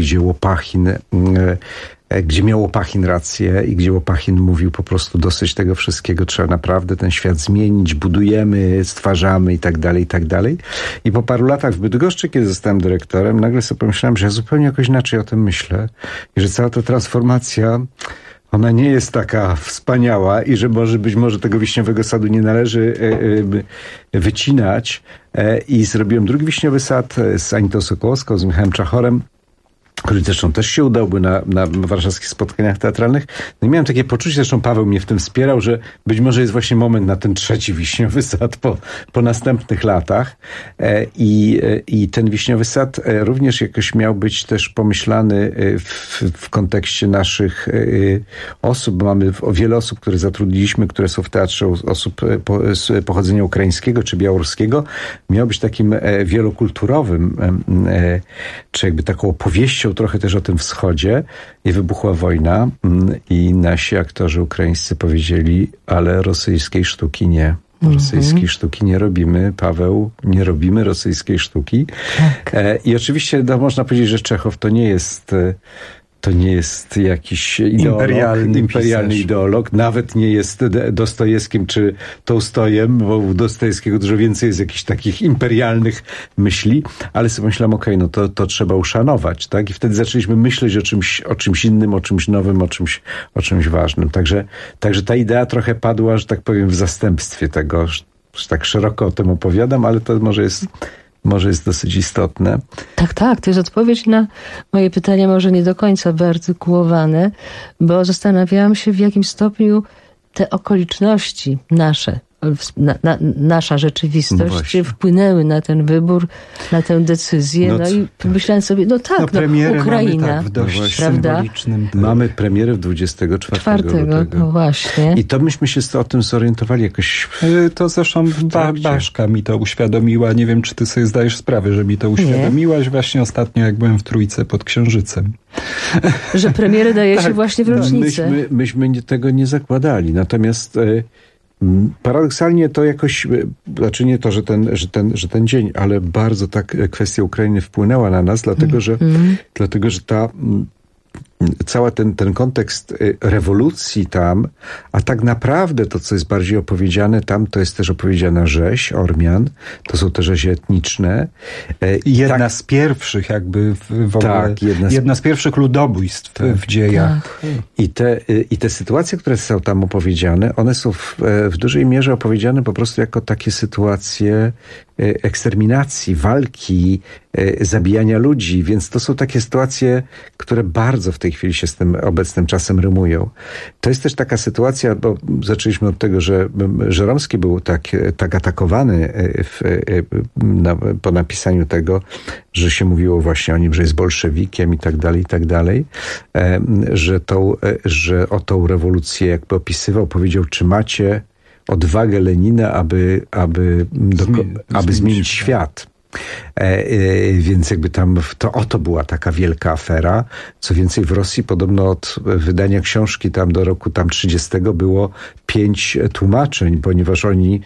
gdzie miał Łopachin rację i gdzie Łopachin mówił po prostu dosyć tego wszystkiego, trzeba naprawdę ten świat zmienić, budujemy, stwarzamy i tak dalej, i tak dalej. I po paru latach w Bydgoszczy, kiedy zostałem dyrektorem, nagle sobie pomyślałem, że ja zupełnie jakoś inaczej o tym myślę i że cała ta transformacja ona nie jest taka wspaniała i że być może tego Wiśniowego Sadu nie należy wycinać. I zrobiłem drugi Wiśniowy Sad z Anitą Sokołowską, z Michałem Czachorem, który zresztą też się udałby na warszawskich spotkaniach teatralnych. No i miałem takie poczucie, zresztą Paweł mnie w tym wspierał, że być może jest właśnie moment na ten 3. Wiśniowy Sad po następnych latach. I ten Wiśniowy Sad również jakoś miał być też pomyślany w kontekście naszych osób, bo mamy wiele osób, które zatrudniliśmy, które są w teatrze, osób z pochodzenia ukraińskiego czy białoruskiego. Miał być takim wielokulturowym, czy jakby taką opowieścią trochę też o tym wschodzie. I wybuchła wojna i nasi aktorzy ukraińscy powiedzieli, ale rosyjskiej sztuki nie. Rosyjskiej sztuki nie robimy. Paweł, nie robimy rosyjskiej sztuki. Tak. I oczywiście można powiedzieć, że Czechow to nie jest jakiś imperialny ideolog, nawet nie jest Dostojewskim czy Tołstojem, bo u Dostojewskiego dużo więcej jest jakichś takich imperialnych myśli, ale sobie myślałem, no to trzeba uszanować, tak? I wtedy zaczęliśmy myśleć o czymś innym, o czymś nowym, o czymś ważnym. Także ta idea trochę padła, że tak powiem, w zastępstwie tego, że tak szeroko o tym opowiadam, ale to może jest dosyć istotne. Tak, to jest odpowiedź na moje pytania, może nie do końca wyartykułowane, bo zastanawiałam się, w jakim stopniu te okoliczności nasze, nasza rzeczywistość wpłynęły na ten wybór, na tę decyzję. No i myślałem sobie, Ukraina. Mamy w dość symbolicznym. Mamy premierę 24 lutego. No właśnie. I to myśmy się o tym zorientowali jakoś. To zresztą Baszka mi to uświadomiła. Nie wiem, czy ty sobie zdajesz sprawę, że mi to uświadomiłaś właśnie ostatnio, jak byłem w Trójce pod Księżycem. Że premierę daje się właśnie w rocznicę. Myśmy tego nie zakładali. Natomiast paradoksalnie to jakoś, znaczy nie to, że ten dzień, ale bardzo ta kwestia Ukrainy wpłynęła na nas, dlatego że ta cały ten kontekst rewolucji tam, a tak naprawdę to, co jest bardziej opowiedziane tam, to jest też opowiedziana rzeź Ormian, to są te rzezie etniczne. Jedna z pierwszych jakby w ogóle, jedna z pierwszych ludobójstw w dziejach. I te sytuacje, które są tam opowiedziane, one są w dużej mierze opowiedziane po prostu jako takie sytuacje eksterminacji, walki, zabijania ludzi, więc to są takie sytuacje, które bardzo w tej chwili się z tym obecnym czasem rymują. To jest też taka sytuacja, bo zaczęliśmy od tego, że Żeromski był tak atakowany po napisaniu tego, że się mówiło właśnie o nim, że jest bolszewikiem i tak dalej, że o tą rewolucję jakby opisywał, powiedział, czy macie odwagę Lenina, aby zmienić świat. Więc jakby tam to była taka wielka afera. Co więcej, w Rosji podobno od wydania książki tam do roku 30 było 5 tłumaczeń, ponieważ oni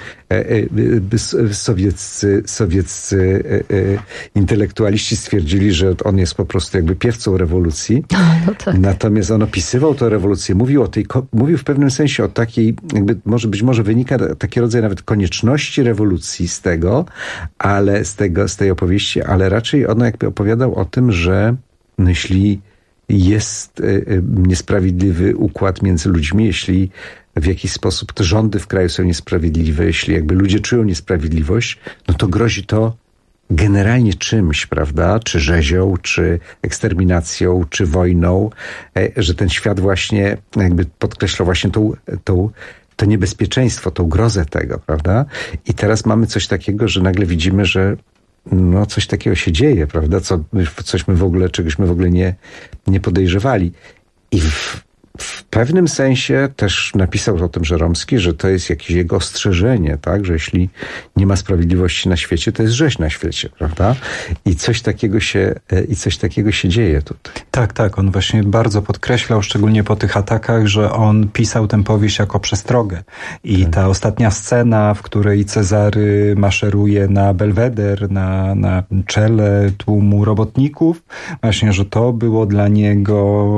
sowieccy intelektualiści stwierdzili, że on jest po prostu jakby piewcą rewolucji. No tak. Natomiast on opisywał tę rewolucję, mówił w pewnym sensie o takiej, jakby być może wynika taki rodzaj nawet konieczności rewolucji z tego, ale z tej opowieści, ale raczej on jakby opowiadał o tym, że jeśli jest niesprawiedliwy układ między ludźmi, jeśli w jakiś sposób te rządy w kraju są niesprawiedliwe, jeśli jakby ludzie czują niesprawiedliwość, no to grozi to generalnie czymś, prawda? Czy rzezią, czy eksterminacją, czy wojną, że ten świat właśnie jakby podkreśla właśnie to niebezpieczeństwo, tą grozę tego, prawda? I teraz mamy coś takiego, że nagle widzimy, że no coś takiego się dzieje, prawda? Czegoś my w ogóle nie podejrzewali. I w pewnym sensie też napisał o tym Żeromski, że to jest jakieś jego ostrzeżenie, tak? Że jeśli nie ma sprawiedliwości na świecie, to jest rzeź na świecie, prawda? I coś takiego się dzieje tutaj. Tak. On właśnie bardzo podkreślał, szczególnie po tych atakach, że on pisał tę powieść jako przestrogę. I ta ostatnia scena, w której Cezary maszeruje na Belweder, na czele tłumu robotników, właśnie, że to było dla niego,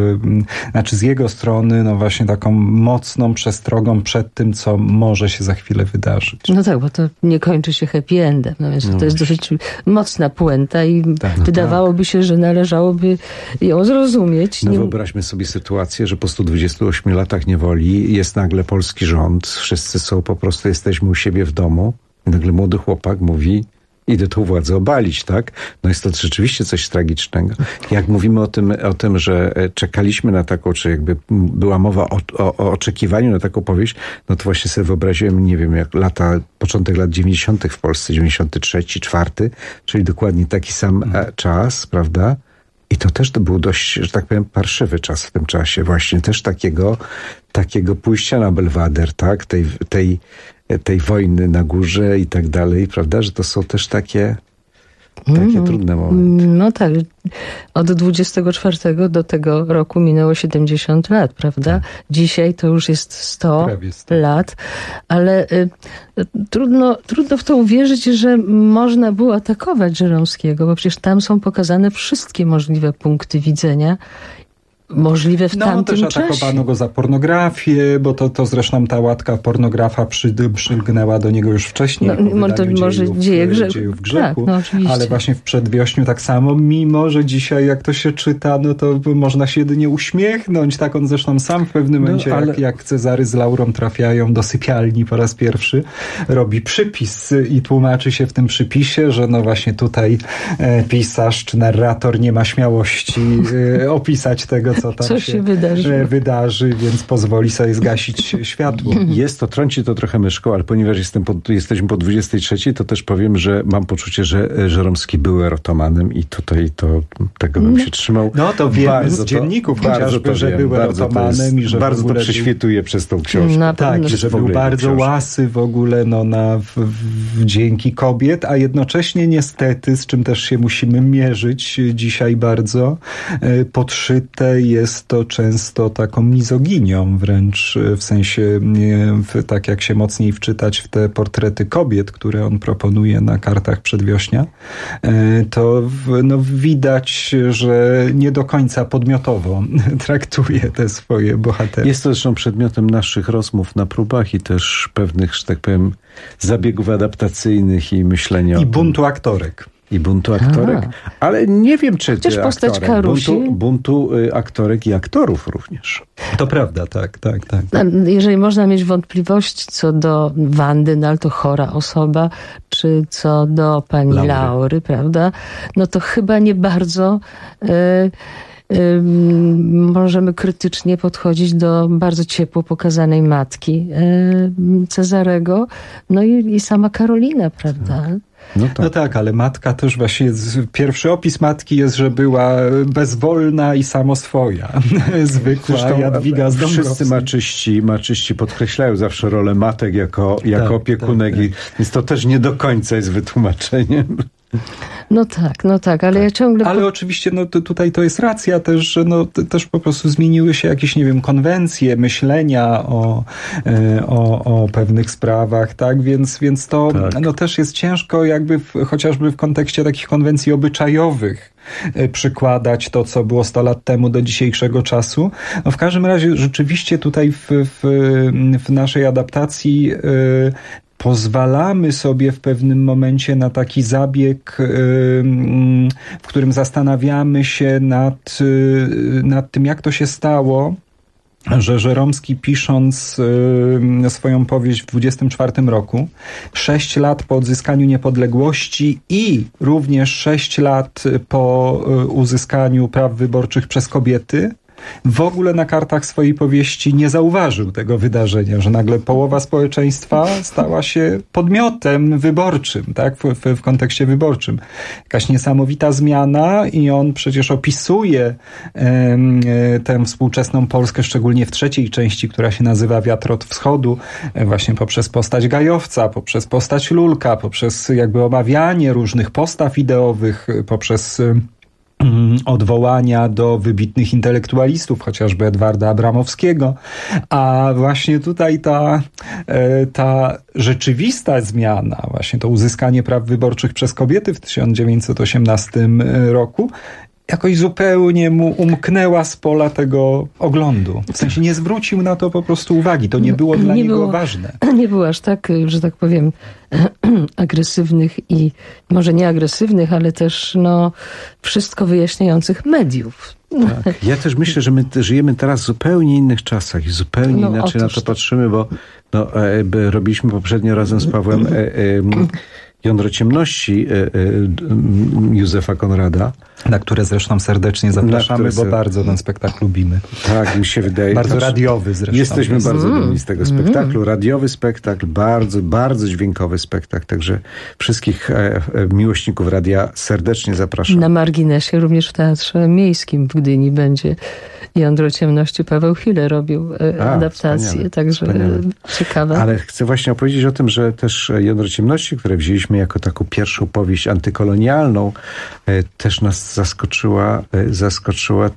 z jego strony, no właśnie taką mocną przestrogą przed tym, co może się za chwilę wydarzyć. No tak, bo to nie kończy się happy endem. No więc to jest dosyć mocna puenta i wydawałoby się, że należałoby ją zrozumieć. No wyobraźmy sobie sytuację, że po 128 latach niewoli jest nagle polski rząd, wszyscy są po prostu, jesteśmy u siebie w domu i nagle młody chłopak mówi: idę tą władzę obalić, tak? No jest to rzeczywiście coś tragicznego. Jak mówimy o tym, że czekaliśmy na taką, czy jakby była mowa o oczekiwaniu na taką powieść, no to właśnie sobie wyobraziłem, nie wiem, jak początek lat 90. w Polsce, 93, 4, czyli dokładnie taki sam czas, prawda? I to też był dość, że tak powiem, parszywy czas w tym czasie. Właśnie też takiego pójścia na Belweder, tak? Tej wojny na górze i tak dalej, prawda? Że to są też takie trudne momenty. No tak. Od 24 do tego roku minęło 70 lat, prawda? Tak. Dzisiaj to już jest 100 lat, ale trudno w to uwierzyć, że można było atakować Żeromskiego, bo przecież tam są pokazane wszystkie możliwe punkty widzenia możliwe w tamtym czasie. Też atakowano go za pornografię, bo to zresztą ta łatka pornografa przylgnęła do niego już wcześniej. Dziejów grzechu, tak, ale właśnie w Przedwiośniu tak samo, mimo że dzisiaj jak to się czyta, no to można się jedynie uśmiechnąć. Tak on zresztą sam w pewnym momencie, jak Cezary z Laurą trafiają do sypialni po raz pierwszy, robi przypis i tłumaczy się w tym przypisie, że no właśnie tutaj pisarz czy narrator nie ma śmiałości opisać tego, co tam się wydarzy, więc pozwoli sobie zgasić światło. Trąci to trochę myszką, ale ponieważ jesteśmy po 23, to też powiem, że mam poczucie, że Żeromski był erotomanem i tutaj tego bym się trzymał. No to wiemy z dzienników chociażby, że był erotomanem i że bardzo to prześwituje przez tą książkę. Tak, że był bardzo łasy w ogóle na wdzięki kobiet, a jednocześnie niestety, z czym też się musimy mierzyć dzisiaj bardzo, podszyte jest to często taką mizoginią wręcz, w sensie tak jak się mocniej wczytać w te portrety kobiet, które on proponuje na kartach Przedwiośnia, to widać, że nie do końca podmiotowo traktuje te swoje bohatery. Jest to zresztą przedmiotem naszych rozmów na próbach i też pewnych, że tak powiem, zabiegów adaptacyjnych i myślenia i buntu aktorek. I buntu aktorek. Ale nie wiem, czy chociaż postać Karusi. Buntu aktorek i aktorów również. To prawda, tak. Jeżeli można mieć wątpliwość co do Wandy, no ale to chora osoba, czy co do pani Laury, prawda? No to chyba nie bardzo możemy krytycznie podchodzić do bardzo ciepło pokazanej matki Cezarego, no i sama Karolina, prawda? No tak, ale matka też właśnie, pierwszy opis matki jest, że była bezwolna i samoswoja. Zwykła Jadwiga z Dąbrowskiej. Wszyscy maczyści podkreślają zawsze rolę matek jako opiekunek, więc to też nie do końca jest wytłumaczeniem. No tak, ale ja ciągle... Ale oczywiście tutaj to jest racja też, że też po prostu zmieniły się jakieś, nie wiem, konwencje myślenia o pewnych sprawach, tak? Więc to też jest ciężko jakby chociażby w kontekście takich konwencji obyczajowych przykładać to, co było 100 lat temu do dzisiejszego czasu. No w każdym razie rzeczywiście tutaj w naszej adaptacji pozwalamy sobie w pewnym momencie na taki zabieg, w którym zastanawiamy się nad tym, jak to się stało, że Żeromski, pisząc swoją powieść w 24 roku, 6 lat po odzyskaniu niepodległości i również 6 lat po uzyskaniu praw wyborczych przez kobiety, w ogóle na kartach swojej powieści nie zauważył tego wydarzenia, że nagle połowa społeczeństwa stała się podmiotem wyborczym, tak, w kontekście wyborczym. Jakaś niesamowita zmiana i on przecież opisuje tę współczesną Polskę, szczególnie w trzeciej części, która się nazywa Wiatr od wschodu, właśnie poprzez postać Gajowca, poprzez postać Lulka, poprzez jakby omawianie różnych postaw ideowych, poprzez odwołania do wybitnych intelektualistów, chociażby Edwarda Abramowskiego, a właśnie tutaj ta rzeczywista zmiana, właśnie to uzyskanie praw wyborczych przez kobiety w 1918 roku jakoś zupełnie mu umknęła z pola tego oglądu. W sensie nie zwrócił na to po prostu uwagi. To nie było dla niego ważne. Nie było aż tak, że tak powiem, agresywnych i może nie agresywnych, ale też wszystko wyjaśniających mediów. Tak. Ja też myślę, że my żyjemy teraz w zupełnie innych czasach i zupełnie inaczej na to patrzymy, bo robiliśmy poprzednio razem z Pawłem Jądro ciemności Józefa Konrada. Na które zresztą serdecznie zapraszamy, bo bardzo ten spektakl lubimy. Tak, mi się wydaje. Bardzo radiowy zresztą. Jesteśmy bardzo dumni z tego spektaklu. Radiowy spektakl, bardzo, bardzo dźwiękowy spektakl. Także wszystkich miłośników radia serdecznie zapraszam. Na marginesie również w Teatrze Miejskim w Gdyni będzie Jądro ciemności. Paweł Chile robił adaptację, wspaniale, także ciekawe. Ale chcę właśnie opowiedzieć o tym, że też Jądro ciemności, które wzięliśmy jako taką pierwszą powieść antykolonialną, też nas zaskoczyła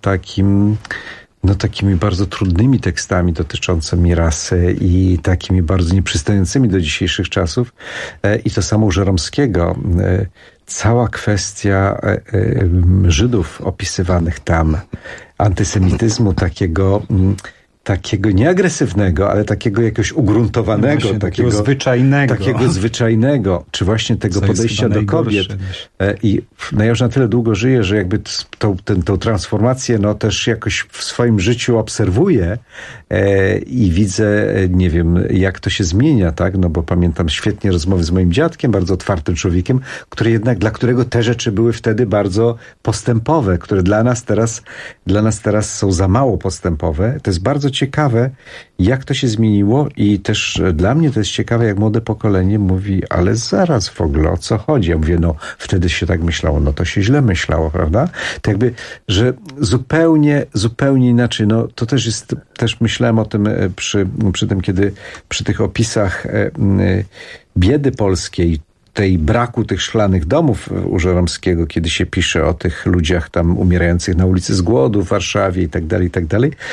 takimi bardzo trudnymi tekstami dotyczącymi rasy i takimi bardzo nieprzystającymi do dzisiejszych czasów. I to samo u Żeromskiego. Cała kwestia Żydów opisywanych tam, antysemityzmu takiego nie agresywnego, ale takiego jakiegoś ugruntowanego, takiego zwyczajnego, czy właśnie tego podejścia do kobiet. I ja już na tyle długo żyję, że jakby tą transformację też jakoś w swoim życiu obserwuję i widzę, nie wiem, jak to się zmienia, tak? No bo pamiętam świetnie rozmowy z moim dziadkiem, bardzo otwartym człowiekiem, dla którego te rzeczy były wtedy bardzo postępowe, które dla nas teraz są za mało postępowe. To jest bardzo ciekawe, jak to się zmieniło i też dla mnie to jest ciekawe, jak młode pokolenie mówi, ale zaraz w ogóle o co chodzi? Ja mówię, wtedy się tak myślało, to się źle myślało, prawda? To jakby, że zupełnie inaczej, to też myślałem o tym przy tym, kiedy przy tych opisach biedy polskiej, tej braku tych szklanych domów u Żeromskiego, kiedy się pisze o tych ludziach tam umierających na ulicy z głodu w Warszawie i tak dalej.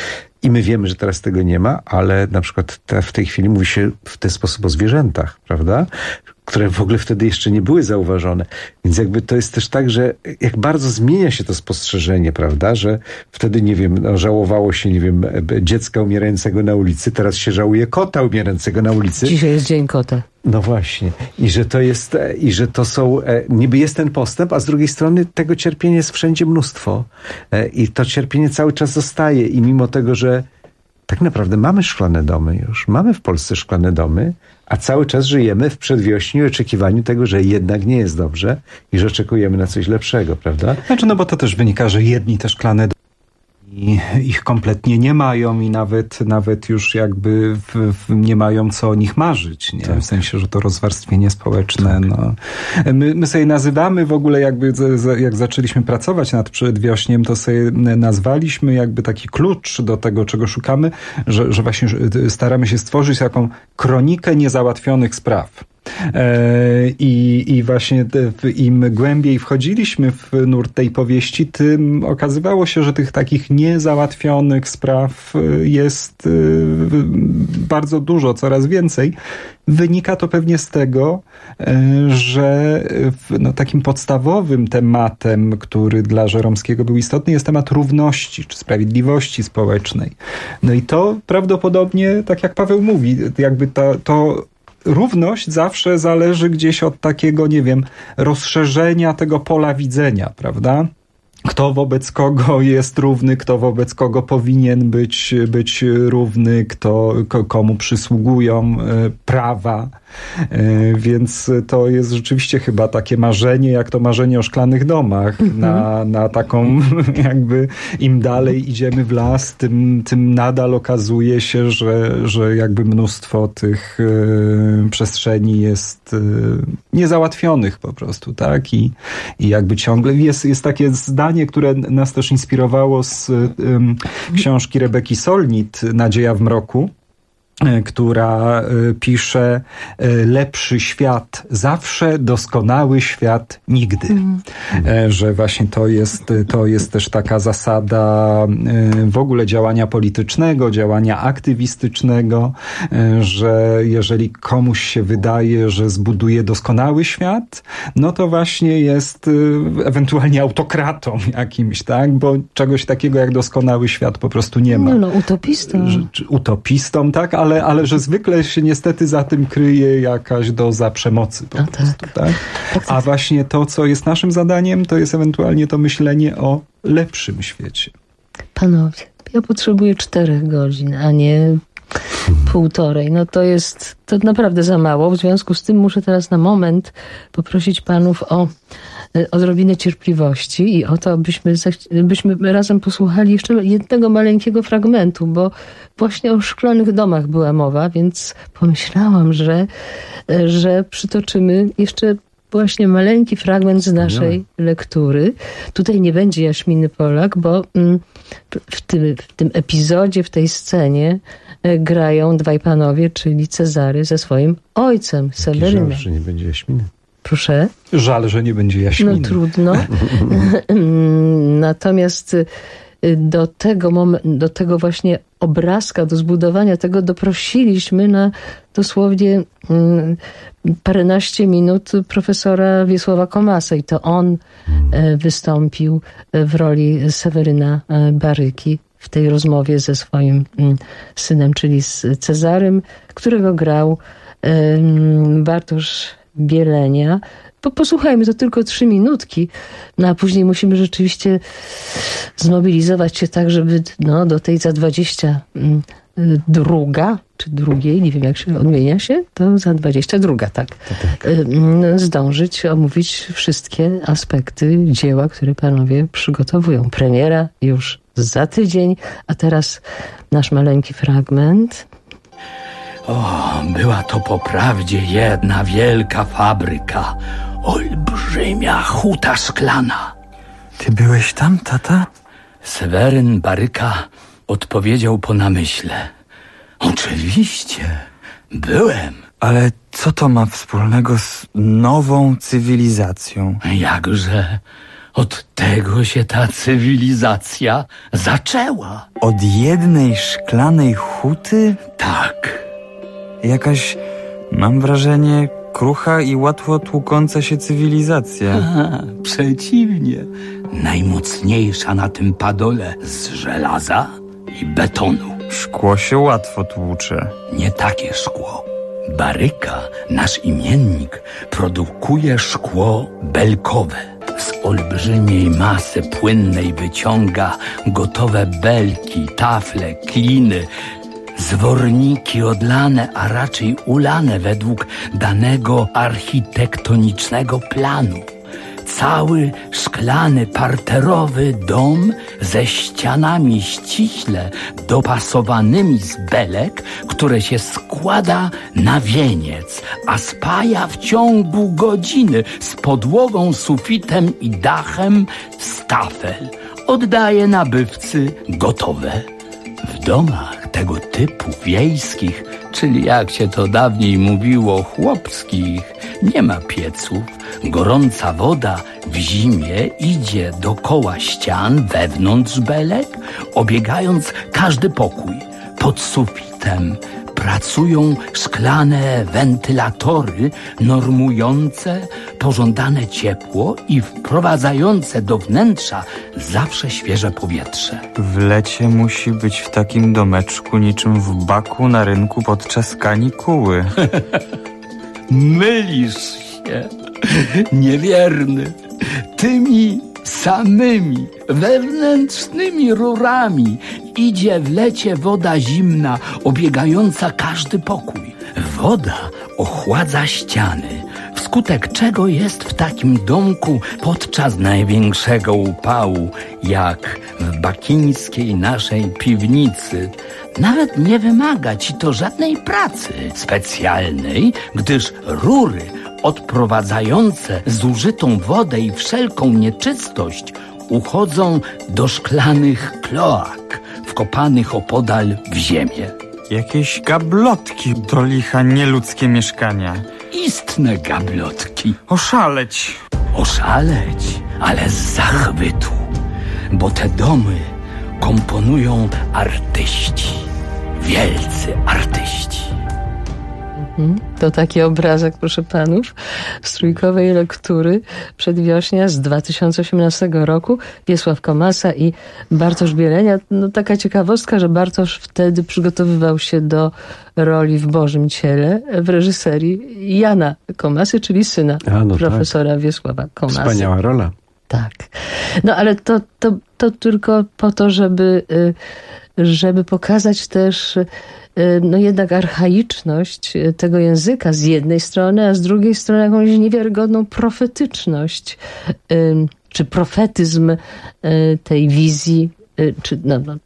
I my wiemy, że teraz tego nie ma, ale na przykład w tej chwili mówi się w ten sposób o zwierzętach, prawda? Które w ogóle wtedy jeszcze nie były zauważone. Więc jakby to jest też tak, że jak bardzo zmienia się to spostrzeżenie, prawda? Że wtedy, nie wiem, żałowało się, nie wiem, dziecka umierającego na ulicy, teraz się żałuje kota umierającego na ulicy. Dzisiaj jest Dzień Kota. No właśnie. I że to jest, i że to są, niby jest ten postęp, a z drugiej strony tego cierpienia jest wszędzie mnóstwo. I to cierpienie cały czas zostaje. I mimo tego, że tak naprawdę mamy szklane domy już, mamy w Polsce szklane domy, a cały czas żyjemy w przedwiośniu i oczekiwaniu tego, że jednak nie jest dobrze i że oczekujemy na coś lepszego, prawda? Znaczy, no bo to też wynika, że jedni te szklane domy ich kompletnie nie mają i nawet już jakby nie mają co o nich marzyć, nie? Tak. W sensie, że to rozwarstwienie społeczne, tak. No. My sobie nazywamy w ogóle jakby, jak zaczęliśmy pracować nad Przedwiośniem, to sobie nazwaliśmy jakby taki klucz do tego, czego szukamy, że właśnie staramy się stworzyć taką kronikę niezałatwionych spraw. I właśnie im głębiej wchodziliśmy w nurt tej powieści, tym okazywało się, że tych takich niezałatwionych spraw jest bardzo dużo, coraz więcej. Wynika to pewnie z tego, że takim podstawowym tematem, który dla Żeromskiego był istotny, jest temat równości czy sprawiedliwości społecznej. No i to prawdopodobnie, tak jak Paweł mówi, jakby to równość zawsze zależy gdzieś od takiego, nie wiem, rozszerzenia tego pola widzenia, prawda? Kto wobec kogo jest równy, kto wobec kogo powinien być równy, komu przysługują prawa. Więc to jest rzeczywiście chyba takie marzenie, jak to marzenie o szklanych domach, na taką jakby im dalej idziemy w las, tym nadal okazuje się, że jakby mnóstwo tych przestrzeni jest niezałatwionych po prostu, tak? I jakby ciągle jest takie zdanie, które nas też inspirowało z książki Rebeki Solnit, Nadzieja w mroku, która pisze: lepszy świat zawsze, doskonały świat nigdy. Że właśnie to jest też taka zasada w ogóle działania politycznego, działania aktywistycznego, że jeżeli komuś się wydaje, że zbuduje doskonały świat, no to właśnie jest ewentualnie autokratą jakimś, tak? Bo czegoś takiego jak doskonały świat po prostu nie ma. No, utopistą. Utopistą, tak? Ale że zwykle się niestety za tym kryje jakaś doza przemocy po prostu, tak? A właśnie to, co jest naszym zadaniem, to jest ewentualnie to myślenie o lepszym świecie. Panowie, ja potrzebuję 4 godzin, a nie 1,5. No to naprawdę za mało. W związku z tym muszę teraz na moment poprosić panów o odrobinę cierpliwości i o to, byśmy razem posłuchali jeszcze jednego maleńkiego fragmentu, bo właśnie o szklanych domach była mowa, więc pomyślałam, że przytoczymy jeszcze właśnie maleńki fragment z naszej lektury. Tutaj nie będzie Jaśminy Polak, bo w tym epizodzie, w tej scenie grają 2 panowie, czyli Cezary ze swoim ojcem, Sewerynem. Żal, że nie będzie Jaśminy. Proszę? Żal, że nie będzie Jaśminy. No trudno. Natomiast do tego właśnie obrazka, do zbudowania tego doprosiliśmy na dosłownie paręnaście minut profesora Wiesława Komasa i to on wystąpił w roli Seweryna Baryki w tej rozmowie ze swoim synem, czyli z Cezarym, którego grał Bartosz Bielenia. Posłuchajmy, to tylko 3 minutki, no a później musimy rzeczywiście zmobilizować się tak, żeby do tej za 22 czy drugiej, nie wiem jak się odmienia się, to za 22, tak. Zdążyć omówić wszystkie aspekty dzieła, które panowie przygotowują. Premiera już za tydzień, a teraz nasz maleńki fragment. O, była to poprawdzie jedna wielka fabryka, olbrzymia huta szklana. Ty byłeś tam, tata? Seweryn Baryka odpowiedział po namyśle. Oczywiście, byłem. Ale co to ma wspólnego z nową cywilizacją? Jakże, Od tego się ta cywilizacja zaczęła. Od jednej szklanej huty? Tak. Jakaś, mam wrażenie, krucha i łatwo tłukąca się cywilizacja. Przeciwnie. Najmocniejsza na tym padole z żelaza i betonu. Szkło się łatwo tłucze. Nie takie szkło. Baryka, nasz imiennik, produkuje szkło belkowe. Z olbrzymiej masy płynnej wyciąga gotowe belki, tafle, kliny, zworniki odlane, a raczej ulane według danego architektonicznego planu. Cały szklany, parterowy dom ze ścianami ściśle dopasowanymi z belek, które się składa na wieniec, a spaja w ciągu godziny z podłogą, sufitem i dachem z tafel. Oddaje nabywcy gotowe. W domach tego typu wiejskich, czyli jak się to dawniej mówiło, chłopskich, nie ma pieców. Gorąca woda w zimie idzie dookoła ścian, wewnątrz belek, obiegając każdy pokój. Pod sufitem pracują szklane wentylatory normujące pożądane ciepło i wprowadzające do wnętrza zawsze świeże powietrze. W lecie musi być w takim domeczku niczym w Baku na rynku podczas kanikuły. Mylisz się, niewierny. Tymi samymi wewnętrznymi rurami idzie w lecie woda zimna, obiegająca każdy pokój. Woda ochładza ściany, wskutek czego jest w takim domku podczas największego upału, jak w bakińskiej naszej piwnicy. Nawet nie wymaga ci to żadnej pracy specjalnej, gdyż rury odprowadzające zużytą wodę i wszelką nieczystość uchodzą do szklanych kloak wkopanych opodal w ziemię. Jakieś gablotki do licha nieludzkie mieszkania. Istne gablotki. Oszaleć. Oszaleć, ale z zachwytu, bo te domy komponują artyści, wielcy artyści. To taki obrazek, proszę panów, z trójkowej lektury przedwiośnia z 2018 roku. Wiesław Komasa i Bartosz Bielenia. No, taka ciekawostka, że Bartosz wtedy przygotowywał się do roli w Bożym Ciele w reżyserii Jana Komasy, czyli syna profesora Wiesława Komasy. Wspaniała rola. Tak. No ale to tylko po to, żeby pokazać też no jednak archaiczność tego języka z jednej strony, a z drugiej strony jakąś niewiarygodną profetyczność, czy profetyzm tej wizji, czy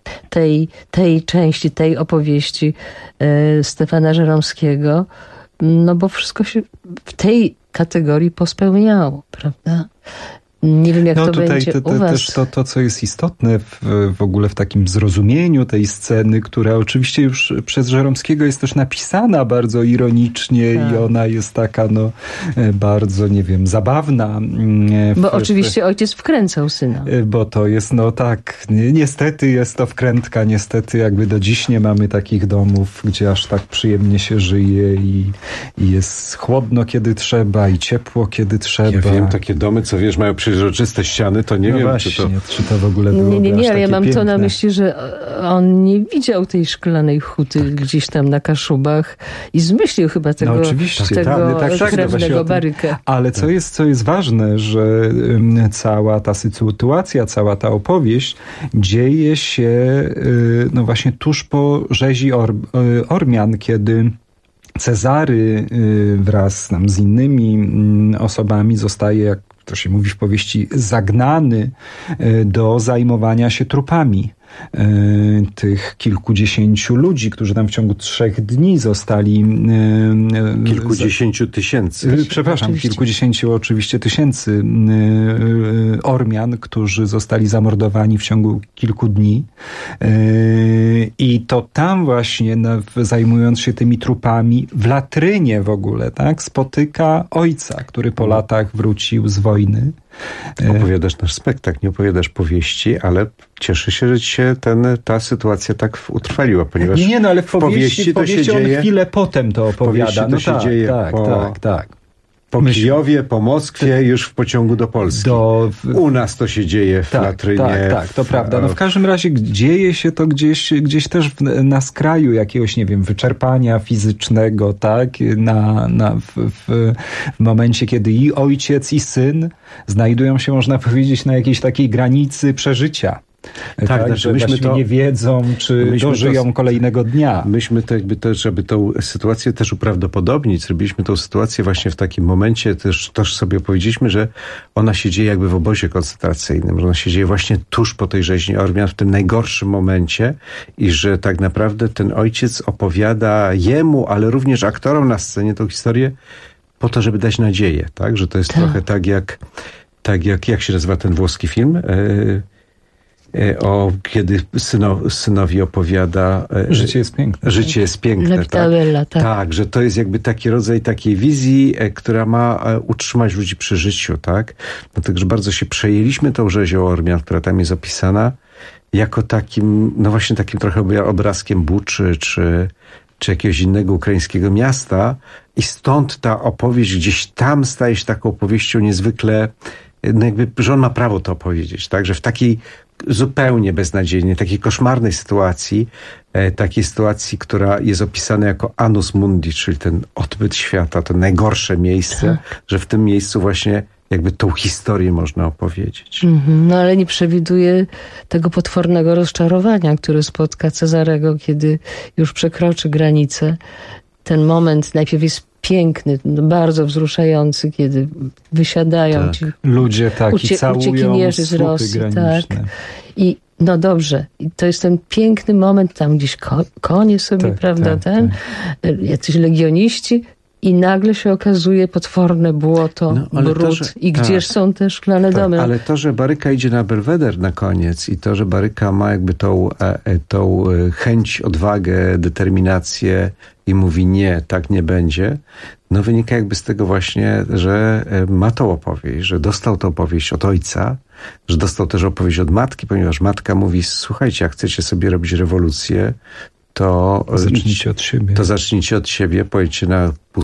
tej części, tej opowieści Stefana Żeromskiego, no bo wszystko się w tej kategorii pospełniało, prawda? Nie wiem, jak to będzie u was. Też to, co jest istotne w ogóle w takim zrozumieniu tej sceny, która oczywiście już przez Żeromskiego jest też napisana bardzo ironicznie i ona jest taka, no, bardzo, nie wiem, zabawna. Bo oczywiście ojciec wkręcał syna. Bo to jest, no tak, niestety jest to wkrętka, niestety jakby do dziś nie mamy takich domów, gdzie aż tak przyjemnie się żyje i jest chłodno, kiedy trzeba, i ciepło, kiedy trzeba. Ja wiem, takie domy, co wiesz, mają przeźroczyste ściany, to nie wiem, właśnie, czy to w ogóle było. Nie, ale ja mam piękne. to na myśli, że on nie widział tej szklanej huty gdzieś tam na Kaszubach i zmyślił chyba tego, krewnego Barykę. Ale co jest ważne, że cała ta sytuacja, cała ta opowieść dzieje się no właśnie tuż po rzezi Ormian, kiedy Cezary wraz z innymi osobami zostaje, jak to się mówi w powieści, zagnany do zajmowania się trupami tych kilkudziesięciu ludzi, którzy tam w ciągu 3 dni zostali... Kilkudziesięciu tysięcy. Przepraszam, oczywiście. Kilkudziesięciu oczywiście tysięcy Ormian, którzy zostali zamordowani w ciągu kilku dni. I to tam właśnie, zajmując się tymi trupami, w latrynie w ogóle, tak, spotyka ojca, który po latach wrócił z wojny. Opowiadasz nasz spektakl, nie opowiadasz powieści, ale cieszę się, że ci się ta sytuacja tak utrwaliła, ponieważ nie, ale w powieści to się dzieje, on chwilę potem to opowiada. To się dzieje tak. Po Kijowie, po Moskwie, już w pociągu do Polski. U nas to się dzieje w Latrynie. Tak, to prawda. No w każdym razie dzieje się to gdzieś też na skraju jakiegoś, nie wiem, wyczerpania fizycznego, tak? W momencie, kiedy i ojciec, i syn znajdują się, można powiedzieć, na jakiejś takiej granicy przeżycia. Tak, że myśmy nie wiedzą, czy dożyją kolejnego dnia. Myśmy to żeby tą sytuację też uprawdopodobnić, zrobiliśmy tą sytuację właśnie w takim momencie, też sobie opowiedzieliśmy, że ona się dzieje jakby w obozie koncentracyjnym, że ona się dzieje właśnie tuż po tej rzeźni Ormian, w tym najgorszym momencie i że tak naprawdę ten ojciec opowiada jemu, ale również aktorom na scenie tą historię po to, żeby dać nadzieję, tak? Że to jest trochę tak jak się nazywa ten włoski film? Kiedy synowi opowiada Życie jest piękne. Życie jest piękne, tak, że to jest jakby taki rodzaj takiej wizji, która ma utrzymać ludzi przy życiu, tak? Dlatego, że bardzo się przejęliśmy tą rzezią Ormian, która tam jest opisana, jako takim, no właśnie takim trochę obrazkiem Buczy, czy jakiegoś innego ukraińskiego miasta i stąd ta opowieść gdzieś tam staje się taką opowieścią niezwykle, no jakby, że on ma prawo to opowiedzieć, tak? Że w takiej zupełnie beznadziejnej, takiej koszmarnej sytuacji, takiej sytuacji, która jest opisana jako annus mundi, czyli ten odbyt świata, to najgorsze miejsce, że w tym miejscu właśnie jakby tą historię można opowiedzieć. No ale nie przewiduje tego potwornego rozczarowania, które spotka Cezarego, kiedy już przekroczy granicę. Ten moment najpierw jest piękny, bardzo wzruszający, kiedy wysiadają ci ludzie i całują uciekinierzy z Rosji. Tak. I no dobrze, i to jest ten piękny moment, tam gdzieś konie sobie, prawda, jacyś legioniści i nagle się okazuje potworne błoto, brud i gdzież są te szklane domy. Ale to, że Baryka idzie na Belweder na koniec i to, że Baryka ma jakby tą chęć, odwagę, determinację i mówi nie, tak nie będzie, no wynika jakby z tego właśnie, że ma tą opowieść, że dostał tę opowieść od ojca, że dostał też opowieść od matki, ponieważ matka mówi, słuchajcie, jak chcecie sobie robić rewolucję, to zacznijcie od siebie. Pojedźcie na